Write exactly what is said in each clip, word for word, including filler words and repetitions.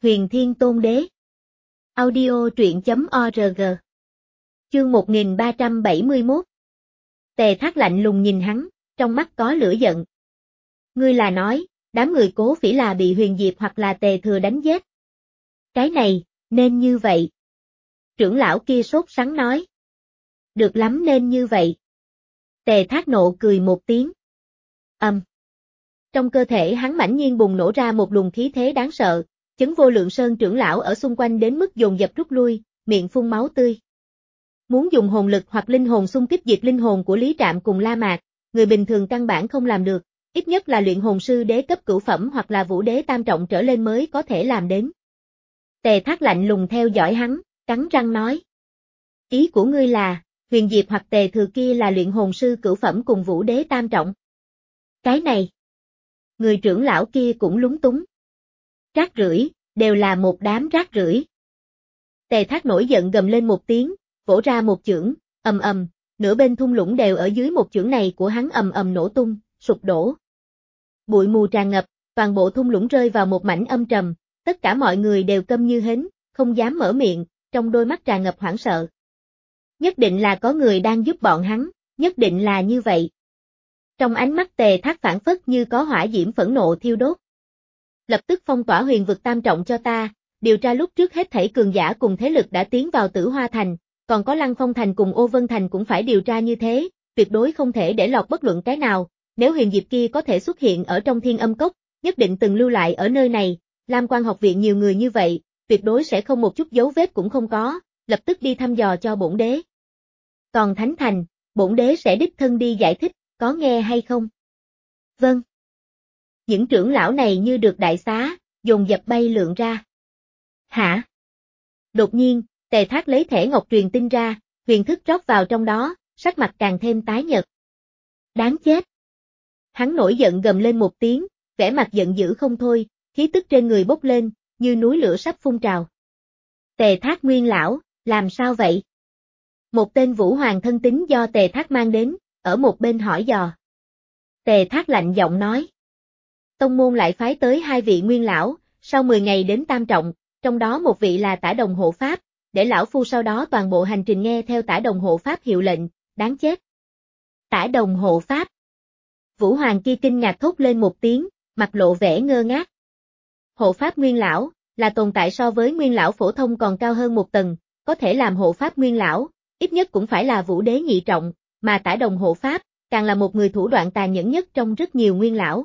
Huyền Thiên Tôn Đế. Audio truyện chấm org. Chương một nghìn ba trăm bảy mươi mốt. Tề Thác lạnh lùng nhìn hắn, trong mắt có lửa giận. Ngươi là nói, đám người Cố Phỉ là bị Huyền Diệp hoặc là Tề Thừa đánh giết. Cái này, nên như vậy. Trưởng lão kia sốt sắng nói. Được lắm, nên như vậy. Tề Thác nộ cười một tiếng. Ầm. Um. Trong cơ thể hắn mãnh nhiên bùng nổ ra một luồng khí thế đáng sợ, chấn Vô Lượng Sơn trưởng lão ở xung quanh đến mức dồn dập rút lui, miệng phun máu tươi. Muốn dùng hồn lực hoặc linh hồn xung kích diệt linh hồn của Lý Trạm cùng La Mạc, người bình thường căn bản không làm được, ít nhất là luyện hồn sư đế cấp cửu phẩm hoặc là vũ đế tam trọng trở lên mới có thể làm đến. Tề Thác lạnh lùng theo dõi hắn, cắn răng nói. Ý của ngươi là, Huyền Diệp hoặc Tề Thừa kia là luyện hồn sư cửu phẩm cùng vũ đế tam trọng. Cái này. Người trưởng lão kia cũng lúng túng. Rác rưởi, đều là một đám rác rưởi. Tề Thác nổi giận gầm lên một tiếng, vỗ ra một chưởng, ầm ầm, nửa bên thung lũng đều ở dưới một chưởng này của hắn ầm ầm nổ tung, sụp đổ. Bụi mù tràn ngập, toàn bộ thung lũng rơi vào một mảnh âm trầm, tất cả mọi người đều câm như hến, không dám mở miệng, trong đôi mắt tràn ngập hoảng sợ. Nhất định là có người đang giúp bọn hắn, nhất định là như vậy. Trong ánh mắt Tề Thác phảng phất như có hỏa diễm phẫn nộ thiêu đốt. Lập tức phong tỏa huyền vực tam trọng cho ta, điều tra lúc trước hết thảy cường giả cùng thế lực đã tiến vào Tử Hoa Thành, còn có Lăng Phong Thành cùng Ô Vân Thành cũng phải điều tra như thế, tuyệt đối không thể để lọt bất luận cái nào, nếu Huyền Diệp kia có thể xuất hiện ở trong Thiên Âm Cốc, nhất định từng lưu lại ở nơi này, Lam Quan học viện nhiều người như vậy, tuyệt đối sẽ không một chút dấu vết cũng không có, lập tức đi thăm dò cho bổn đế. Còn Thánh Thành, bổn đế sẽ đích thân đi giải thích, có nghe hay không? Vâng. Những trưởng lão này như được đại xá, dồn dập bay lượn ra. Hả? Đột nhiên, Tề Thác lấy thẻ ngọc truyền tin ra, huyền thức rót vào trong đó, sắc mặt càng thêm tái nhợt. Đáng chết! Hắn nổi giận gầm lên một tiếng, vẻ mặt giận dữ không thôi, khí tức trên người bốc lên, như núi lửa sắp phun trào. Tề Thác nguyên lão, làm sao vậy? Một tên vũ hoàng thân tín do Tề Thác mang đến, ở một bên hỏi dò. Tề Thác lạnh giọng nói. Tông môn lại phái tới hai vị nguyên lão, sau mười ngày đến tam trọng, trong đó một vị là Tả Đồng hộ pháp, để lão phu sau đó toàn bộ hành trình nghe theo Tả Đồng hộ pháp hiệu lệnh, đáng chết. Tả Đồng hộ pháp. Vũ hoàng kia kinh ngạc thốt lên một tiếng, mặt lộ vẻ ngơ ngác. Hộ pháp nguyên lão, là tồn tại so với nguyên lão phổ thông còn cao hơn một tầng, có thể làm hộ pháp nguyên lão, ít nhất cũng phải là vũ đế nhị trọng, mà Tả Đồng hộ pháp, càng là một người thủ đoạn tàn nhẫn nhất trong rất nhiều nguyên lão.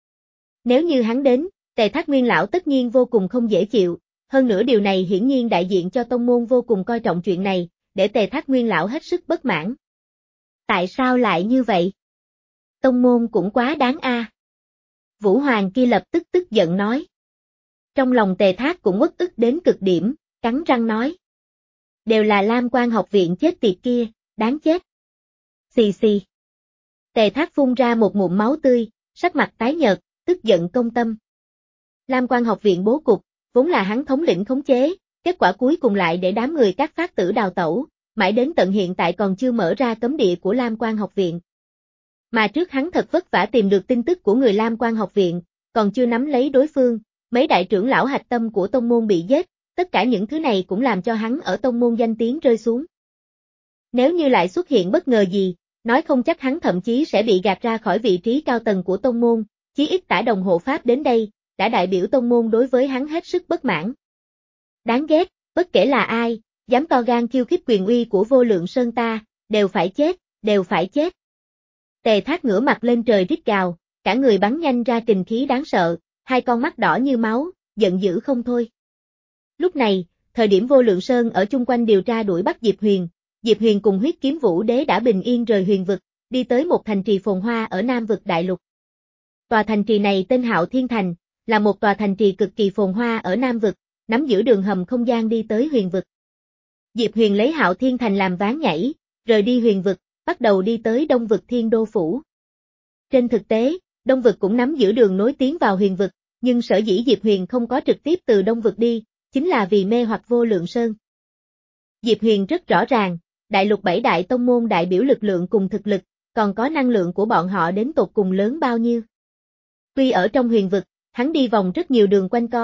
Nếu như hắn đến, Tề Thác nguyên lão tất nhiên vô cùng không dễ chịu, hơn nữa điều này hiển nhiên đại diện cho tông môn vô cùng coi trọng chuyện này, để Tề Thác nguyên lão hết sức bất mãn. Tại sao lại như vậy? Tông môn cũng quá đáng a. À. Vũ hoàng kia lập tức tức giận nói. Trong lòng Tề Thác cũng uất ức đến cực điểm, cắn răng nói. Đều là Lam Quan học viện chết tiệt kia, đáng chết. Xì xì. Tề Thác phun ra một ngụm máu tươi, sắc mặt tái nhợt, tức giận công tâm. Lam Quan học viện bố cục, vốn là hắn thống lĩnh khống chế, kết quả cuối cùng lại để đám người các phát tử đào tẩu, mãi đến tận hiện tại còn chưa mở ra cấm địa của Lam Quan học viện. Mà trước hắn thật vất vả tìm được tin tức của người Lam Quan học viện, còn chưa nắm lấy đối phương, mấy đại trưởng lão hạch tâm của tông môn bị giết, tất cả những thứ này cũng làm cho hắn ở tông môn danh tiếng rơi xuống. Nếu như lại xuất hiện bất ngờ gì, nói không chắc hắn thậm chí sẽ bị gạt ra khỏi vị trí cao tầng của tông môn, chí ít Tả Đồng hộ pháp đến đây, đã đại biểu tông môn đối với hắn hết sức bất mãn. Đáng ghét, bất kể là ai, dám to gan khiêu khích quyền uy của Vô Lượng Sơn ta, đều phải chết, đều phải chết. Tề Thác ngửa mặt lên trời rít gào, cả người bắn nhanh ra kình khí đáng sợ, hai con mắt đỏ như máu, giận dữ không thôi. Lúc này, thời điểm Vô Lượng Sơn ở chung quanh điều tra đuổi bắt Diệp Huyền, Diệp Huyền cùng Huyết Kiếm Vũ Đế đã bình yên rời huyền vực, đi tới một thành trì phồn hoa ở Nam vực đại lục. Tòa thành trì này tên Hạo Thiên Thành, là một tòa thành trì cực kỳ phồn hoa ở Nam vực, nắm giữ đường hầm không gian đi tới huyền vực. Diệp Huyền lấy Hạo Thiên Thành làm ván nhảy, rời đi huyền vực, bắt đầu đi tới Đông vực Thiên Đô Phủ. Trên thực tế, Đông vực cũng nắm giữ đường nối tiến vào huyền vực, nhưng sở dĩ Diệp Huyền không có trực tiếp từ Đông vực đi, chính là vì mê hoặc Vô Lượng Sơn. Diệp Huyền rất rõ ràng, đại lục bảy đại tông môn đại biểu lực lượng cùng thực lực, còn có năng lượng của bọn họ đến tột cùng lớn bao nhiêu. Tuy ở trong huyền vực, hắn đi vòng rất nhiều đường quanh co,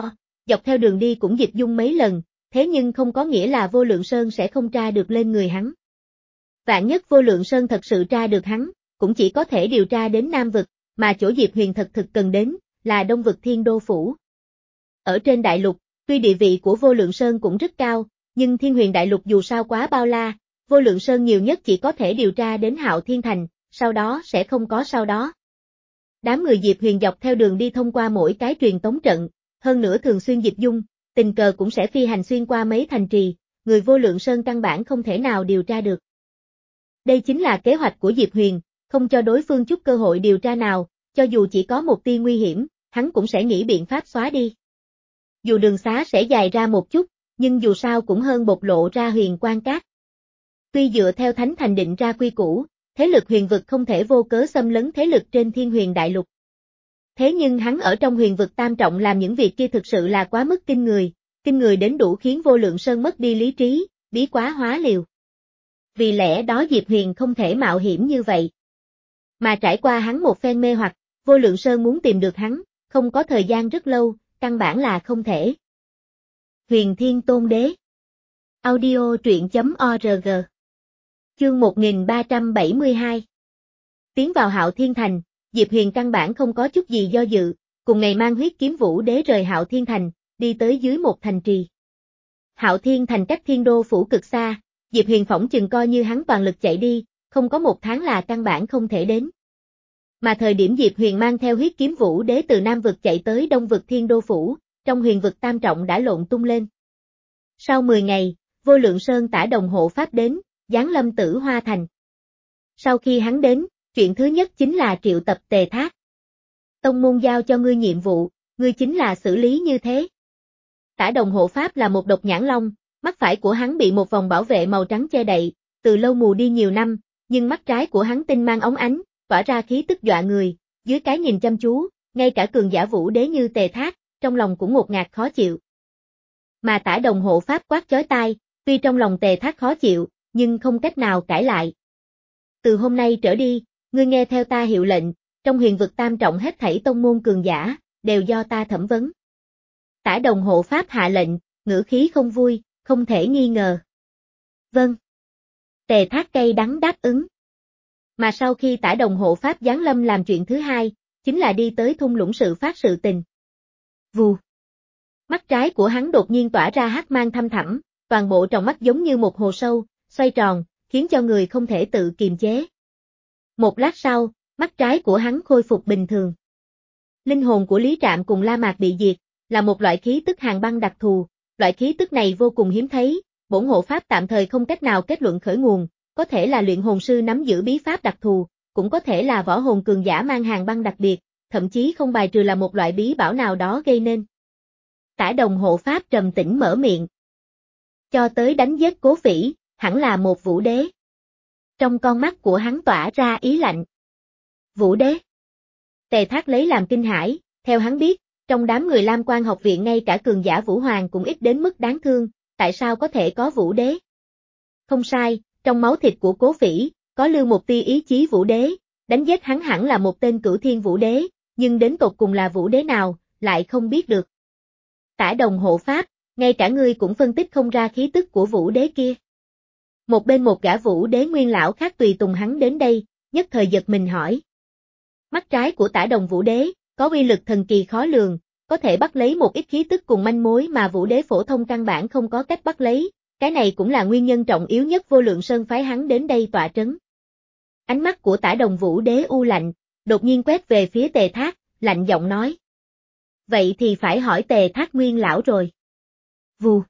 dọc theo đường đi cũng dịch dung mấy lần, thế nhưng không có nghĩa là Vô Lượng Sơn sẽ không tra được lên người hắn. Vạn nhất Vô Lượng Sơn thật sự tra được hắn, cũng chỉ có thể điều tra đến Nam Vực, mà chỗ Diệp Huyền thật thực cần đến, là Đông Vực Thiên Đô Phủ. Ở trên đại lục, tuy địa vị của Vô Lượng Sơn cũng rất cao, nhưng Thiên Huyền đại lục dù sao quá bao la, Vô Lượng Sơn nhiều nhất chỉ có thể điều tra đến Hạo Thiên Thành, sau đó sẽ không có sau đó. Đám người Diệp Huyền dọc theo đường đi thông qua mỗi cái truyền tống trận, hơn nữa thường xuyên dịch dung, tình cờ cũng sẽ phi hành xuyên qua mấy thành trì, người Vô Lượng Sơn căn bản không thể nào điều tra được. Đây chính là kế hoạch của Diệp Huyền, không cho đối phương chút cơ hội điều tra nào, cho dù chỉ có một tia nguy hiểm, hắn cũng sẽ nghĩ biện pháp xóa đi. Dù đường xá sẽ dài ra một chút, nhưng dù sao cũng hơn bộc lộ ra Huyền Quan Cát. Tuy dựa theo Thánh Thành định ra quy củ, thế lực huyền vực không thể vô cớ xâm lấn thế lực trên Thiên Huyền đại lục. Thế nhưng hắn ở trong huyền vực tam trọng làm những việc kia thực sự là quá mức kinh người, kinh người đến đủ khiến Vô Lượng Sơn mất đi lý trí, bí quá hóa liều. Vì lẽ đó Diệp Huyền không thể mạo hiểm như vậy. Mà trải qua hắn một phen mê hoặc, Vô Lượng Sơn muốn tìm được hắn, không có thời gian rất lâu, căn bản là không thể. Huyền Thiên Tôn Đế Audio truyện chấm org Chương một nghìn ba trăm bảy mươi hai Tiến vào Hạo Thiên Thành, Diệp Huyền căn bản không có chút gì do dự, cùng ngày mang huyết kiếm vũ đế rời Hạo Thiên Thành, đi tới dưới một thành trì. Hạo Thiên Thành cách Thiên Đô Phủ cực xa, Diệp Huyền phỏng chừng coi như hắn toàn lực chạy đi, không có một tháng là căn bản không thể đến. Mà thời điểm Diệp Huyền mang theo huyết kiếm vũ đế từ Nam Vực chạy tới Đông Vực Thiên Đô Phủ, trong huyền vực tam trọng đã lộn tung lên. Sau mười ngày, Vô Lượng Sơn tả đồng hộ pháp đến, giáng lâm Tử Hoa Thành. Sau khi hắn đến, chuyện thứ nhất chính là triệu tập Tề Thác. Tông môn giao cho ngươi nhiệm vụ, ngươi chính là xử lý như thế. Tả đồng hộ pháp là một độc nhãn long, mắt phải của hắn bị một vòng bảo vệ màu trắng che đậy, từ lâu mù đi nhiều năm, nhưng mắt trái của hắn tinh mang óng ánh, tỏa ra khí tức dọa người, dưới cái nhìn chăm chú, ngay cả cường giả vũ đế như Tề Thác, trong lòng cũng ngột ngạt khó chịu. Mà tả đồng hộ pháp quát chói tai, tuy trong lòng Tề Thác khó chịu, nhưng không cách nào cãi lại. Từ hôm nay trở đi, ngươi nghe theo ta hiệu lệnh, trong huyền vực tam trọng hết thảy tông môn cường giả, đều do ta thẩm vấn. Tả đồng hộ pháp hạ lệnh, ngữ khí không vui, không thể nghi ngờ. Vâng. Tề Thác cay đắng đáp ứng. Mà sau khi tả đồng hộ pháp giáng lâm làm chuyện thứ hai, chính là đi tới thung lũng sự phát sự tình. Vù. Mắt trái của hắn đột nhiên tỏa ra hắc mang thâm thẳm, toàn bộ tròng mắt giống như một hồ sâu, xoay tròn, khiến cho người không thể tự kiềm chế. Một lát sau, mắt trái của hắn khôi phục bình thường. Linh hồn của Lý Trạm cùng La Mạc bị diệt, là một loại khí tức hàn băng đặc thù, loại khí tức này vô cùng hiếm thấy, bổn hộ pháp tạm thời không cách nào kết luận khởi nguồn, có thể là luyện hồn sư nắm giữ bí pháp đặc thù, cũng có thể là võ hồn cường giả mang hàn băng đặc biệt, thậm chí không bài trừ là một loại bí bảo nào đó gây nên. Tả đồng hộ pháp trầm tĩnh mở miệng. Cho tới đánh giết Cố Phỉ, hẳn là một vũ đế. Trong con mắt của hắn tỏa ra ý lạnh. Vũ đế. Tề Thác lấy làm kinh hãi, theo hắn biết, trong đám người Lam Quan học viện ngay cả cường giả Vũ Hoàng cũng ít đến mức đáng thương, tại sao có thể có vũ đế? Không sai, trong máu thịt của Cố Phỉ, có lưu một tia ý chí vũ đế, đánh giết hắn hẳn là một tên cửu thiên vũ đế, nhưng đến tột cùng là vũ đế nào, lại không biết được. Tả đồng hộ pháp, ngay cả ngươi cũng phân tích không ra khí tức của vũ đế kia. Một bên một gã vũ đế nguyên lão khác tùy tùng hắn đến đây, nhất thời giật mình hỏi. Mắt trái của tả đồng vũ đế, có uy lực thần kỳ khó lường, có thể bắt lấy một ít khí tức cùng manh mối mà vũ đế phổ thông căn bản không có cách bắt lấy, cái này cũng là nguyên nhân trọng yếu nhất Vô Lượng Sơn phái hắn đến đây tọa trấn. Ánh mắt của tả đồng vũ đế u lạnh, đột nhiên quét về phía Tề Thác, lạnh giọng nói. Vậy thì phải hỏi Tề Thác nguyên lão rồi. Vù.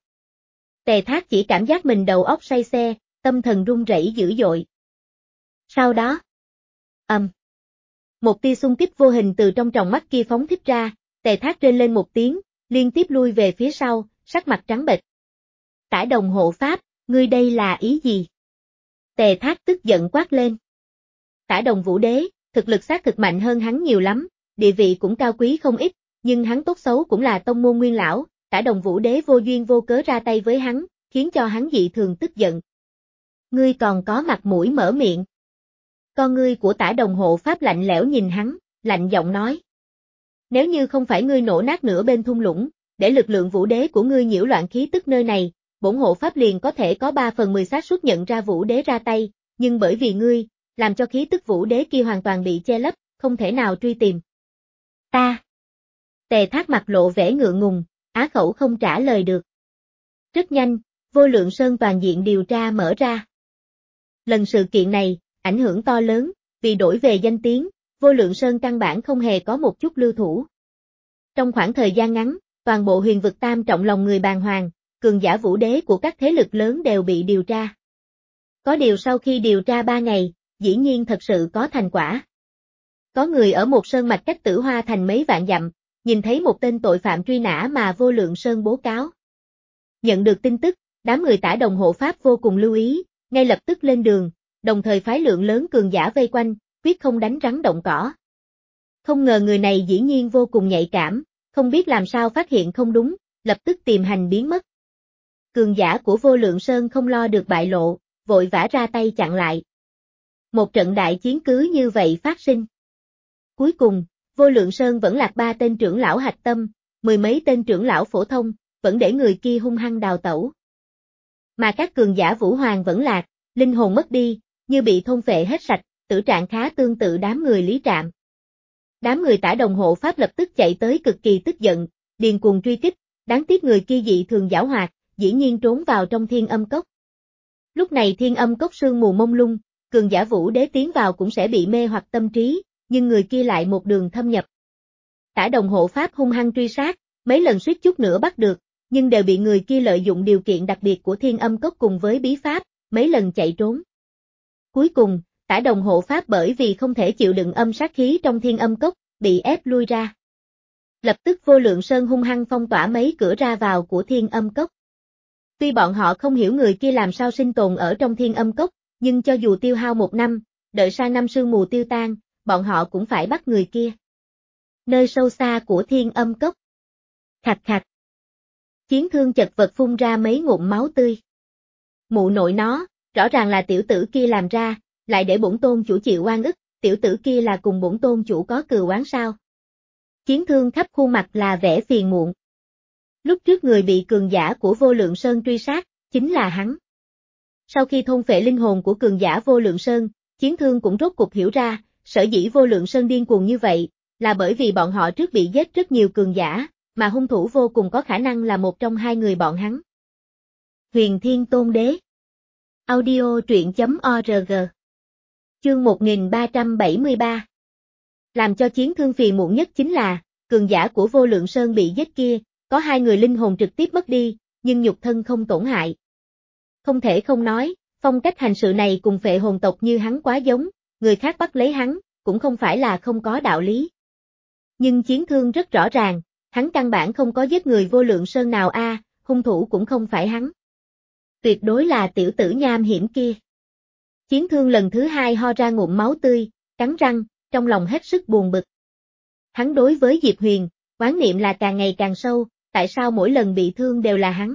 Tề Thác chỉ cảm giác mình đầu óc say xe, tâm thần run rẩy dữ dội. Sau đó, ầm. Um. Một tia xung kích vô hình từ trong tròng mắt kia phóng thích ra, Tề Thác rên lên một tiếng, liên tiếp lui về phía sau, sắc mặt trắng bệch. Tả đồng hộ pháp, ngươi đây là ý gì? Tề Thác tức giận quát lên. Tả đồng vũ đế, thực lực xác thực mạnh hơn hắn nhiều lắm, địa vị cũng cao quý không ít, nhưng hắn tốt xấu cũng là tông môn nguyên lão, tả đồng vũ đế vô duyên vô cớ ra tay với hắn, khiến cho hắn dị thường tức giận. Ngươi còn có mặt mũi mở miệng. Con ngươi của tả đồng hộ pháp lạnh lẽo nhìn hắn, lạnh giọng nói. Nếu như không phải ngươi nổ nát nửa bên thung lũng, để lực lượng vũ đế của ngươi nhiễu loạn khí tức nơi này, bổn hộ pháp liền có thể có ba phần mười xác suất nhận ra vũ đế ra tay, nhưng bởi vì ngươi, làm cho khí tức vũ đế kia hoàn toàn bị che lấp, không thể nào truy tìm. Ta. Tề Thác mặt lộ vẻ ngượng ngùng, á khẩu không trả lời được. Rất nhanh, Vô Lượng Sơn toàn diện điều tra mở ra. Lần sự kiện này, ảnh hưởng to lớn, vì đổi về danh tiếng, Vô Lượng Sơn căn bản không hề có một chút lưu thủ. Trong khoảng thời gian ngắn, toàn bộ huyền vực tam trọng lòng người bàng hoàng, cường giả vũ đế của các thế lực lớn đều bị điều tra. Có điều sau khi điều tra ba ngày, dĩ nhiên thật sự có thành quả. Có người ở một sơn mạch cách Tử Hoa Thành mấy vạn dặm, nhìn thấy một tên tội phạm truy nã mà Vô Lượng Sơn bố cáo. Nhận được tin tức, đám người Tả Đồng hộ pháp vô cùng lưu ý, ngay lập tức lên đường, đồng thời phái lượng lớn cường giả vây quanh, quyết không đánh rắn động cỏ. Không ngờ người này dĩ nhiên vô cùng nhạy cảm, không biết làm sao phát hiện không đúng, lập tức tìm hành biến mất. Cường giả của Vô Lượng Sơn không lo được bại lộ, vội vã ra tay chặn lại. Một trận đại chiến cứ như vậy phát sinh. Cuối cùng, Vô Lượng Sơn vẫn lạc ba tên trưởng lão hạch tâm, mười mấy tên trưởng lão phổ thông, vẫn để người kia hung hăng đào tẩu. Mà các cường giả vũ hoàng vẫn lạc, linh hồn mất đi, như bị thôn phệ hết sạch, tử trạng khá tương tự đám người Lý Trạm. Đám người Tả Đồng hộ pháp lập tức chạy tới cực kỳ tức giận, điên cuồng truy kích, đáng tiếc người kia dị thường giảo hoạt, dĩ nhiên trốn vào trong Thiên Âm Cốc. Lúc này Thiên Âm Cốc sương mù mông lung, cường giả vũ đế tiến vào cũng sẽ bị mê hoặc tâm trí, nhưng người kia lại một đường thâm nhập. Tả Đồng hộ pháp hung hăng truy sát, mấy lần suýt chút nữa bắt được, nhưng đều bị người kia lợi dụng điều kiện đặc biệt của Thiên Âm Cốc cùng với bí pháp, mấy lần chạy trốn. Cuối cùng, Tả Đồng hộ pháp bởi vì không thể chịu đựng âm sát khí trong Thiên Âm Cốc, bị ép lui ra. Lập tức Vô Lượng Sơn hung hăng phong tỏa mấy cửa ra vào của Thiên Âm Cốc. Tuy bọn họ không hiểu người kia làm sao sinh tồn ở trong Thiên Âm Cốc, nhưng cho dù tiêu hao một năm, đợi sang năm sương mù tiêu tan, bọn họ cũng phải bắt người kia. Nơi sâu xa của Thiên Âm Cốc. Khạch khạch. Chiến Thương chật vật phun ra mấy ngụm máu tươi. Mụ nội nó, rõ ràng là tiểu tử kia làm ra, lại để bổn tôn chủ chịu oan ức, tiểu tử kia là cùng bổn tôn chủ có cừu oán sao? Chiến Thương khắp khuôn mặt là vẻ phiền muộn. Lúc trước người bị cường giả của Vô Lượng Sơn truy sát, chính là hắn. Sau khi thôn phệ linh hồn của cường giả Vô Lượng Sơn, Chiến Thương cũng rốt cục hiểu ra, sở dĩ Vô Lượng Sơn điên cuồng như vậy, là bởi vì bọn họ trước bị giết rất nhiều cường giả, mà hung thủ vô cùng có khả năng là một trong hai người bọn hắn. Huyền Thiên Tôn Đế. Audio truyện chấm org. Chương một nghìn ba trăm bảy mươi ba. Làm cho Chiến Thương phiền muộn nhất chính là, cường giả của Vô Lượng Sơn bị giết kia, có hai người linh hồn trực tiếp mất đi, nhưng nhục thân không tổn hại. Không thể không nói, phong cách hành sự này cùng phệ hồn tộc như hắn quá giống, người khác bắt lấy hắn, cũng không phải là không có đạo lý. Nhưng Chiến Thương rất rõ ràng, hắn căn bản không có giết người Vô Lượng Sơn nào a, à, hung thủ cũng không phải hắn. Tuyệt đối là tiểu tử nham hiểm kia. Chiến Thương lần thứ hai ho ra ngụm máu tươi, cắn răng, trong lòng hết sức buồn bực. Hắn đối với Diệp Huyền, oán niệm là càng ngày càng sâu, tại sao mỗi lần bị thương đều là hắn?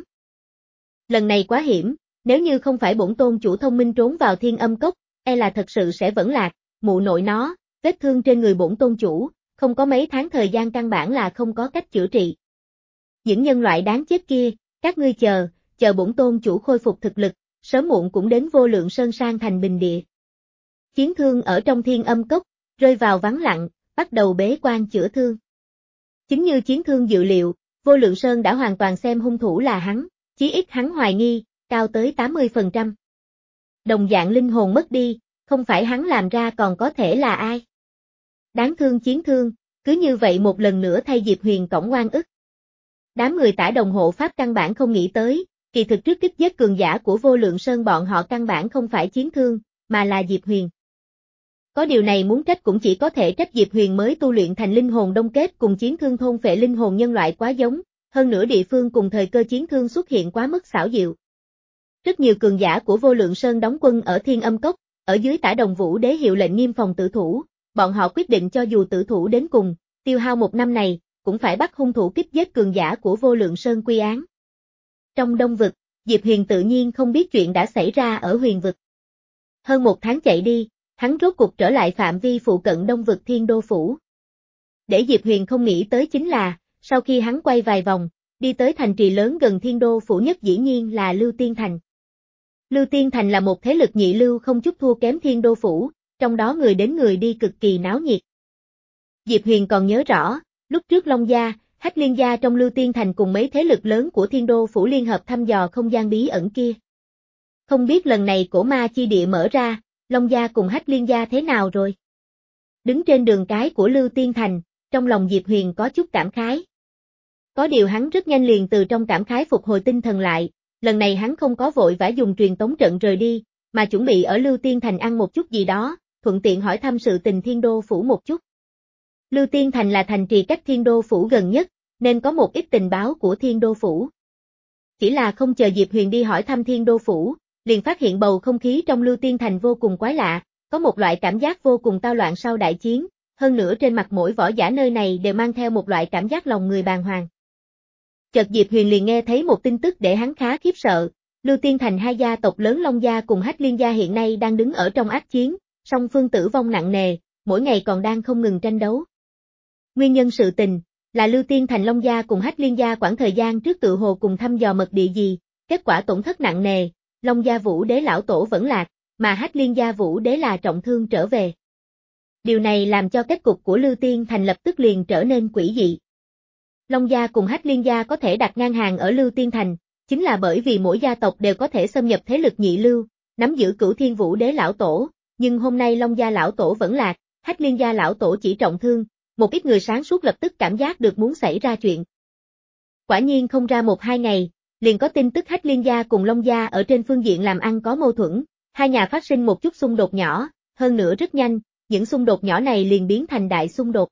Lần này quá hiểm, nếu như không phải bổn tôn chủ thông minh trốn vào Thiên Âm Cốc, e là thật sự sẽ vẫn lạc, mụ nội nó, vết thương trên người bổn tôn chủ, không có mấy tháng thời gian căn bản là không có cách chữa trị. Những nhân loại đáng chết kia, các ngươi chờ, chờ bổn tôn chủ khôi phục thực lực, sớm muộn cũng đến Vô Lượng Sơn sang thành bình địa. Chiến Thương ở trong Thiên Âm Cốc, rơi vào vắng lặng, bắt đầu bế quan chữa thương. Chính như Chiến Thương dự liệu, Vô Lượng Sơn đã hoàn toàn xem hung thủ là hắn, chí ít hắn hoài nghi, cao tới tám mươi phần trăm. Đồng dạng linh hồn mất đi, không phải hắn làm ra còn có thể là ai? Đáng thương Chiến Thương, cứ như vậy một lần nữa thay Diệp Huyền cõng oan ức. Đám người Tả Đồng hộ pháp căn bản không nghĩ tới, kỳ thực trước kích giết cường giả của Vô Lượng Sơn bọn họ căn bản không phải Chiến Thương, mà là Diệp Huyền. Có điều này muốn trách cũng chỉ có thể trách Diệp Huyền mới tu luyện thành linh hồn đông kết cùng Chiến Thương thôn phệ linh hồn nhân loại quá giống, hơn nữa địa phương cùng thời cơ Chiến Thương xuất hiện quá mức xảo diệu. Rất nhiều cường giả của Vô Lượng Sơn đóng quân ở Thiên Âm Cốc, ở dưới Tả Đồng Vũ Đế hiệu lệnh nghiêm phòng tử thủ, bọn họ quyết định cho dù tử thủ đến cùng, tiêu hao một năm này, cũng phải bắt hung thủ kích giết cường giả của Vô Lượng Sơn quy án. Trong Đông Vực, Diệp Huyền tự nhiên không biết chuyện đã xảy ra ở Huyền Vực. Hơn một tháng chạy đi, hắn rốt cục trở lại phạm vi phụ cận Đông Vực Thiên Đô Phủ. Để Diệp Huyền không nghĩ tới chính là, sau khi hắn quay vài vòng, đi tới thành trì lớn gần Thiên Đô phủ nhất dĩ nhiên là Lưu Tiên Thành. Lưu Tiên Thành là một thế lực nhị lưu không chút thua kém Thiên Đô phủ, trong đó người đến người đi cực kỳ náo nhiệt. Diệp Huyền còn nhớ rõ, lúc trước Long Gia, Hách Liên Gia trong Lưu Tiên Thành cùng mấy thế lực lớn của Thiên Đô phủ liên hợp thăm dò không gian bí ẩn kia. Không biết lần này cổ ma chi địa mở ra, Long Gia cùng Hách Liên Gia thế nào rồi? Đứng trên đường cái của Lưu Tiên Thành, trong lòng Diệp Huyền có chút cảm khái. Có điều hắn rất nhanh liền từ trong cảm khái phục hồi tinh thần lại, lần này hắn không có vội vã dùng truyền tống trận rời đi, mà chuẩn bị ở Lưu Tiên Thành ăn một chút gì đó, thuận tiện hỏi thăm sự tình Thiên Đô phủ một chút. Lưu Tiên Thành là thành trì cách Thiên Đô phủ gần nhất, nên có một ít tình báo của Thiên Đô phủ. Chỉ là không chờ Diệp Huyền đi hỏi thăm Thiên Đô phủ, liền phát hiện bầu không khí trong Lưu Tiên Thành vô cùng quái lạ, có một loại cảm giác vô cùng tao loạn sau đại chiến, hơn nữa trên mặt mỗi võ giả nơi này đều mang theo một loại cảm giác lòng người bàng hoàng. Chợt Diệp Huyền liền nghe thấy một tin tức để hắn khá khiếp sợ, Lưu Tiên Thành hai gia tộc lớn Long Gia cùng Hách Liên Gia hiện nay đang đứng ở trong ác chiến, song phương tử vong nặng nề, mỗi ngày còn đang không ngừng tranh đấu. Nguyên nhân sự tình, là Lưu Tiên Thành Long Gia cùng Hách Liên Gia khoảng thời gian trước tự hồ cùng thăm dò mật địa gì, kết quả tổn thất nặng nề, Long Gia Vũ Đế lão tổ vẫn lạc, mà Hách Liên Gia Vũ Đế là trọng thương trở về. Điều này làm cho kết cục của Lưu Tiên Thành lập tức liền trở nên quỷ dị. Long Gia cùng Hách Liên Gia có thể đặt ngang hàng ở Lưu Tiên Thành, chính là bởi vì mỗi gia tộc đều có thể xâm nhập thế lực nhị lưu, nắm giữ Cửu Thiên Vũ Đế lão tổ, nhưng hôm nay Long Gia lão tổ vẫn lạc, Hách Liên Gia lão tổ chỉ trọng thương, một ít người sáng suốt lập tức cảm giác được muốn xảy ra chuyện. Quả nhiên không ra một hai ngày, liền có tin tức Hách Liên Gia cùng Long Gia ở trên phương diện làm ăn có mâu thuẫn, hai nhà phát sinh một chút xung đột nhỏ, hơn nữa rất nhanh, những xung đột nhỏ này liền biến thành đại xung đột.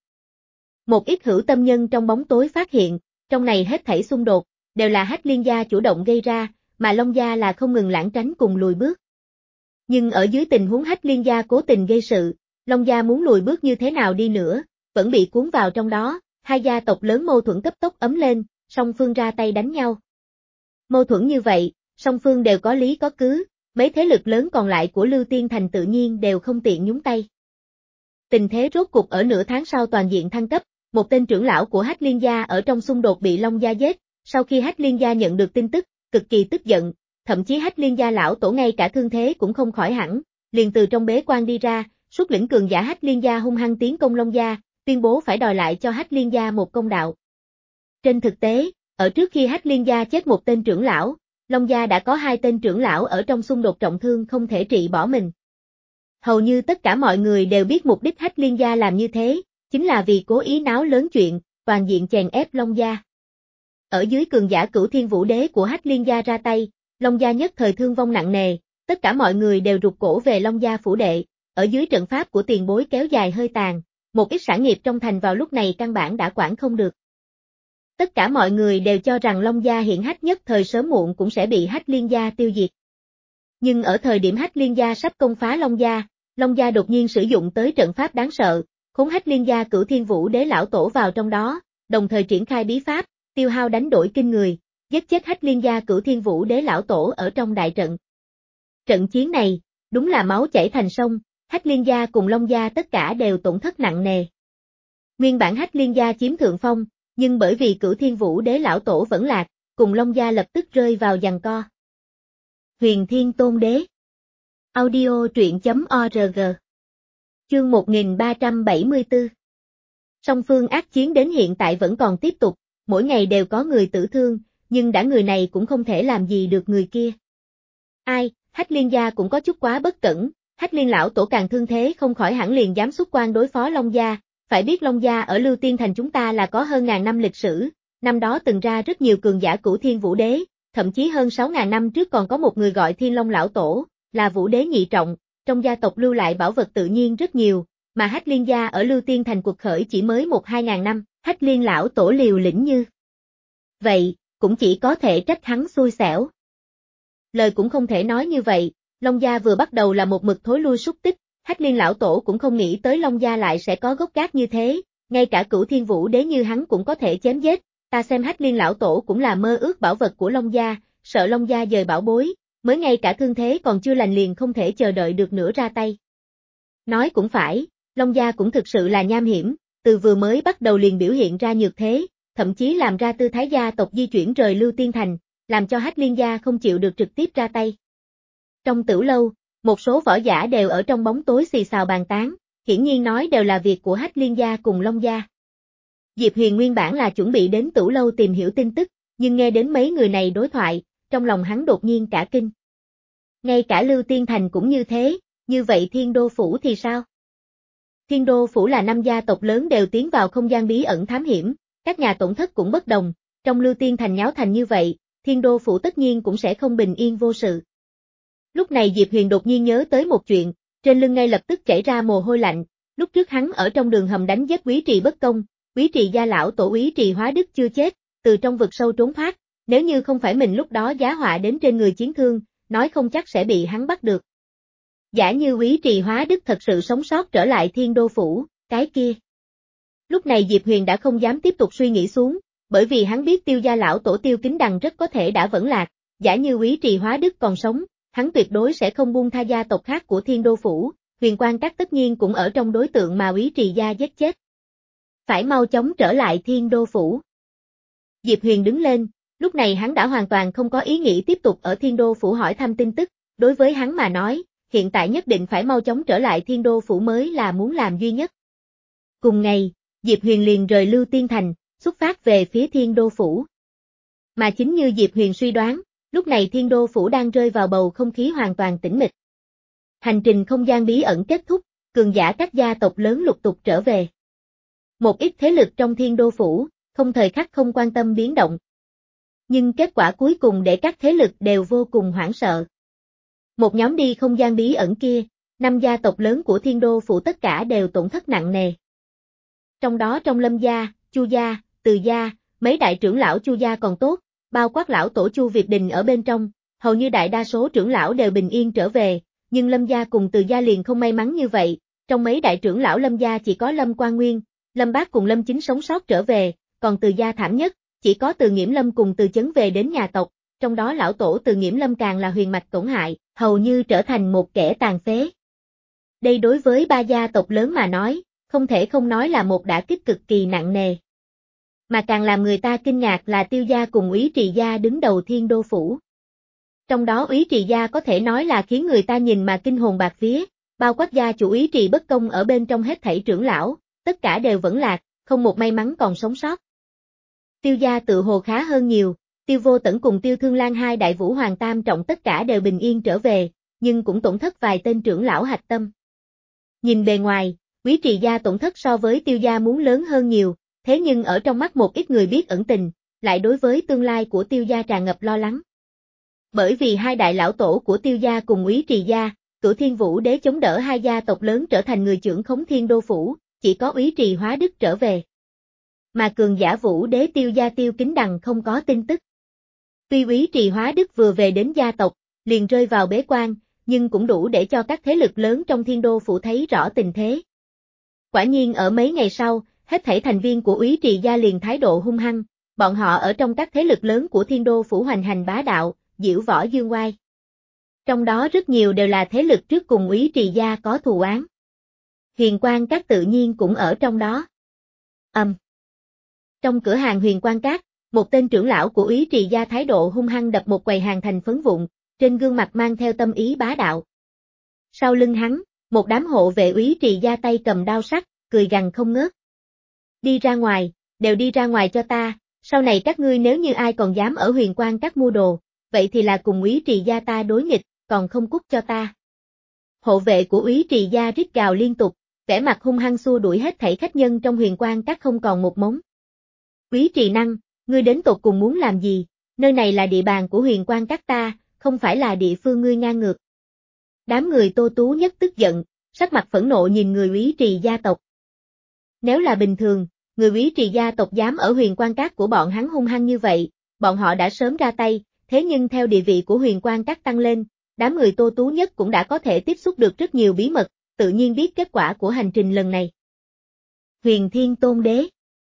Một ít hữu tâm nhân trong bóng tối phát hiện, trong này hết thảy xung đột, đều là Hách Liên Gia chủ động gây ra, mà Long Gia là không ngừng lảng tránh cùng lùi bước. Nhưng ở dưới tình huống Hách Liên Gia cố tình gây sự, Long Gia muốn lùi bước như thế nào đi nữa, vẫn bị cuốn vào trong đó, hai gia tộc lớn mâu thuẫn cấp tốc ấm lên, song phương ra tay đánh nhau. Mâu thuẫn như vậy, song phương đều có lý có cứ, mấy thế lực lớn còn lại của Lưu Tiên Thành tự nhiên đều không tiện nhúng tay. Tình thế rốt cục ở nửa tháng sau toàn diện thăng cấp, một tên trưởng lão của Hách Liên Gia ở trong xung đột bị Long Gia giết, sau khi Hách Liên Gia nhận được tin tức, cực kỳ tức giận, thậm chí Hách Liên Gia lão tổ ngay cả thương thế cũng không khỏi hẳn, liền từ trong bế quan đi ra, xuất lĩnh cường giả Hách Liên Gia hung hăng tiến công Long Gia, tuyên bố phải đòi lại cho Hách Liên Gia một công đạo. Trên thực tế, ở trước khi Hách Liên Gia chết một tên trưởng lão, Long Gia đã có hai tên trưởng lão ở trong xung đột trọng thương không thể trị bỏ mình. Hầu như tất cả mọi người đều biết mục đích Hách Liên Gia làm như thế, chính là vì cố ý náo lớn chuyện, toàn diện chèn ép Long Gia. Ở dưới cường giả Cửu Thiên Vũ Đế của Hách Liên Gia ra tay, Long Gia nhất thời thương vong nặng nề, tất cả mọi người đều rụt cổ về Long Gia phủ đệ, ở dưới trận pháp của tiền bối kéo dài hơi tàn, một ít sản nghiệp trong thành vào lúc này căn bản đã quản không được. Tất cả mọi người đều cho rằng Long Gia hiển hách nhất thời sớm muộn cũng sẽ bị Hách Liên Gia tiêu diệt. Nhưng ở thời điểm Hách Liên Gia sắp công phá Long Gia, Long Gia đột nhiên sử dụng tới trận pháp đáng sợ, khốn Hách Liên Gia Cửu Thiên Vũ Đế lão tổ vào trong đó, đồng thời triển khai bí pháp, tiêu hao đánh đổi kinh người, giết chết Hách Liên Gia Cửu Thiên Vũ Đế lão tổ ở trong đại trận. Trận chiến này, đúng là máu chảy thành sông, Hách Liên Gia cùng Long Gia tất cả đều tổn thất nặng nề. Nguyên bản Hách Liên Gia chiếm thượng phong, nhưng bởi vì Cửu Thiên Vũ Đế lão tổ vẫn lạc, cùng Long Gia lập tức rơi vào giằng co. Huyền Thiên Tôn Đế. Audio truyện chấm org. Chương một nghìn ba trăm bảy mươi tư. Song phương ác chiến đến hiện tại vẫn còn tiếp tục, mỗi ngày đều có người tử thương, nhưng đã người này cũng không thể làm gì được người kia. Ai, Hách Liên Gia cũng có chút quá bất cẩn, Hách Liên lão tổ càng thương thế không khỏi hẳn liền dám xuất quan đối phó Long Gia, phải biết Long Gia ở Lưu Tiên Thành chúng ta là có hơn ngàn năm lịch sử, năm đó từng ra rất nhiều cường giả Cửu Thiên Vũ Đế, thậm chí hơn sáu ngàn năm trước còn có một người gọi Thiên Long lão tổ, là Vũ Đế nhị trọng, trong gia tộc lưu lại bảo vật tự nhiên rất nhiều, mà Hách Liên Gia ở Lưu Tiên Thành cuộc khởi chỉ mới một hai ngàn năm, Hách Liên lão tổ liều lĩnh như vậy, cũng chỉ có thể trách hắn xui xẻo. Lời cũng không thể nói như vậy, Long Gia vừa bắt đầu là một mực thối lui xúc tích, Hách Liên lão tổ cũng không nghĩ tới Long Gia lại sẽ có gốc gác như thế, ngay cả Cửu Thiên Vũ Đế như hắn cũng có thể chém giết, ta xem Hách Liên lão tổ cũng là mơ ước bảo vật của Long Gia, sợ Long Gia dời bảo bối, mới ngay cả thương thế còn chưa lành liền không thể chờ đợi được nữa ra tay. Nói cũng phải, Long Gia cũng thực sự là nham hiểm, từ vừa mới bắt đầu liền biểu hiện ra nhược thế, thậm chí làm ra tư thái gia tộc di chuyển rời Lưu Tiên Thành, làm cho Hách Liên gia không chịu được trực tiếp ra tay. Trong Tửu lâu, một số võ giả đều ở trong bóng tối xì xào bàn tán, hiển nhiên nói đều là việc của Hách Liên gia cùng Long gia. Diệp Huyền nguyên bản là chuẩn bị đến Tửu lâu tìm hiểu tin tức, nhưng nghe đến mấy người này đối thoại, trong lòng hắn đột nhiên cả kinh. Ngay cả Lưu Tiên Thành cũng như thế, như vậy Thiên Đô Phủ thì sao? Thiên Đô Phủ là năm gia tộc lớn đều tiến vào không gian bí ẩn thám hiểm, các nhà tổn thất cũng bất đồng, trong Lưu Tiên Thành nháo thành như vậy, Thiên Đô Phủ tất nhiên cũng sẽ không bình yên vô sự. Lúc này Diệp Huyền đột nhiên nhớ tới một chuyện, trên lưng ngay lập tức chảy ra mồ hôi lạnh, lúc trước hắn ở trong đường hầm đánh giết Úy Trì bất công, Úy Trì gia lão tổ Úy Trì Hóa Đức chưa chết, từ trong vực sâu trốn thoát, nếu như không phải mình lúc đó giá họa đến trên người chiến thương, nói không chắc sẽ bị hắn bắt được. Giả như Úy Trì Hóa Đức thật sự sống sót trở lại Thiên Đô Phủ, cái kia. Lúc này Diệp Huyền đã không dám tiếp tục suy nghĩ xuống, bởi vì hắn biết Tiêu gia lão tổ Tiêu Kính Đằng rất có thể đã vẫn lạc, giả như Úy Trì Hóa Đức còn sống, hắn tuyệt đối sẽ không buông tha gia tộc khác của Thiên Đô Phủ, Huyền Quang Các tất nhiên cũng ở trong đối tượng mà Úy Trì gia giết chết. Phải mau chóng trở lại Thiên Đô Phủ. Diệp Huyền đứng lên, lúc này hắn đã hoàn toàn không có ý nghĩ tiếp tục ở Thiên Đô Phủ hỏi thăm tin tức, đối với hắn mà nói, hiện tại nhất định phải mau chóng trở lại Thiên Đô Phủ mới là muốn làm duy nhất. Cùng ngày, Diệp Huyền liền rời Lưu Tiên Thành, xuất phát về phía Thiên Đô Phủ. Mà chính như Diệp Huyền suy đoán, lúc này Thiên Đô Phủ đang rơi vào bầu không khí hoàn toàn tĩnh mịch. Hành trình không gian bí ẩn kết thúc, cường giả các gia tộc lớn lục tục trở về. Một ít thế lực trong Thiên Đô Phủ, không thời khắc không quan tâm biến động. Nhưng kết quả cuối cùng để các thế lực đều vô cùng hoảng sợ. Một nhóm đi không gian bí ẩn kia, năm gia tộc lớn của Thiên Đô Phủ tất cả đều tổn thất nặng nề. Trong đó trong Lâm gia, Chu gia, Từ gia, mấy đại trưởng lão Chu gia còn tốt, bao quát lão tổ Chu Việt Đình ở bên trong, hầu như đại đa số trưởng lão đều bình yên trở về, nhưng Lâm gia cùng Từ gia liền không may mắn như vậy, trong mấy đại trưởng lão Lâm gia chỉ có Lâm Quan Nguyên, Lâm Bác cùng Lâm Chính sống sót trở về, còn Từ gia thảm nhất, chỉ có Từ Nghiễm Lâm cùng Từ Chấn về đến nhà tộc, trong đó lão tổ Từ Nghiễm Lâm càng là huyền mạch tổn hại, hầu như trở thành một kẻ tàn phế. Đây đối với ba gia tộc lớn mà nói, không thể không nói là một đả kích cực kỳ nặng nề. Mà càng làm người ta kinh ngạc là Tiêu gia cùng Úy Trì gia đứng đầu Thiên Đô Phủ. Trong đó Úy Trì gia có thể nói là khiến người ta nhìn mà kinh hồn bạc vía, bao quát gia chủ Úy Trì bất công ở bên trong hết thảy trưởng lão, tất cả đều vẫn lạc, không một may mắn còn sống sót. Tiêu gia tự hồ khá hơn nhiều, Tiêu Vô Tẩn cùng Tiêu Thương Lan hai đại vũ hoàng tam trọng tất cả đều bình yên trở về, nhưng cũng tổn thất vài tên trưởng lão hạch tâm. Nhìn bề ngoài, Úy Trì gia tổn thất so với Tiêu gia muốn lớn hơn nhiều, thế nhưng ở trong mắt một ít người biết ẩn tình, lại đối với tương lai của Tiêu gia tràn ngập lo lắng. Bởi vì hai đại lão tổ của Tiêu gia cùng Úy Trì gia, Cửu Thiên Vũ Đế chống đỡ hai gia tộc lớn trở thành người trưởng khống Thiên Đô Phủ, chỉ có Úy Trì Hóa Đức trở về. Mà cường giả Vũ Đế Tiêu gia Tiêu Kính Đằng không có tin tức. Tuy Úy Trì Hóa Đức vừa về đến gia tộc, liền rơi vào bế quan, nhưng cũng đủ để cho các thế lực lớn trong Thiên Đô Phủ thấy rõ tình thế. Quả nhiên ở mấy ngày sau, hết thảy thành viên của Úy Trì gia liền thái độ hung hăng, bọn họ ở trong các thế lực lớn của Thiên Đô Phủ hoành hành bá đạo, diễu võ dương oai. Trong đó rất nhiều đều là thế lực trước cùng Úy Trì gia có thù oán. Huyền Quang Các tự nhiên cũng ở trong đó. Ầm. Um. Trong cửa hàng Huyền Quang Các, một tên trưởng lão của Úy Trì gia thái độ hung hăng đập một quầy hàng thành phấn vụn, trên gương mặt mang theo tâm ý bá đạo. Sau lưng hắn, một đám hộ vệ Úy Trì gia tay cầm đao sắc, cười gằn không ngớt. Đi ra ngoài, đều đi ra ngoài cho ta, sau này các ngươi nếu như ai còn dám ở Huyền Quang Các mua đồ, vậy thì là cùng Úy Trì gia ta đối nghịch, còn không cút cho ta. Hộ vệ của Úy Trì gia rít gào liên tục, vẻ mặt hung hăng xua đuổi hết thảy khách nhân trong Huyền Quang Các không còn một mống. Úy Trì Năng, ngươi đến tột cùng muốn làm gì? Nơi này là địa bàn của Huyền Quang Các ta, không phải là địa phương ngươi ngang ngược. Đám người Tô Tú nhất tức giận, sắc mặt phẫn nộ nhìn người Úy Trì gia tộc. Nếu là bình thường, người Úy Trì gia tộc dám ở Huyền Quang Các của bọn hắn hung hăng như vậy, bọn họ đã sớm ra tay, thế nhưng theo địa vị của Huyền Quang Các tăng lên, đám người Tô Tú nhất cũng đã có thể tiếp xúc được rất nhiều bí mật, tự nhiên biết kết quả của hành trình lần này. Huyền Thiên Tôn Đế.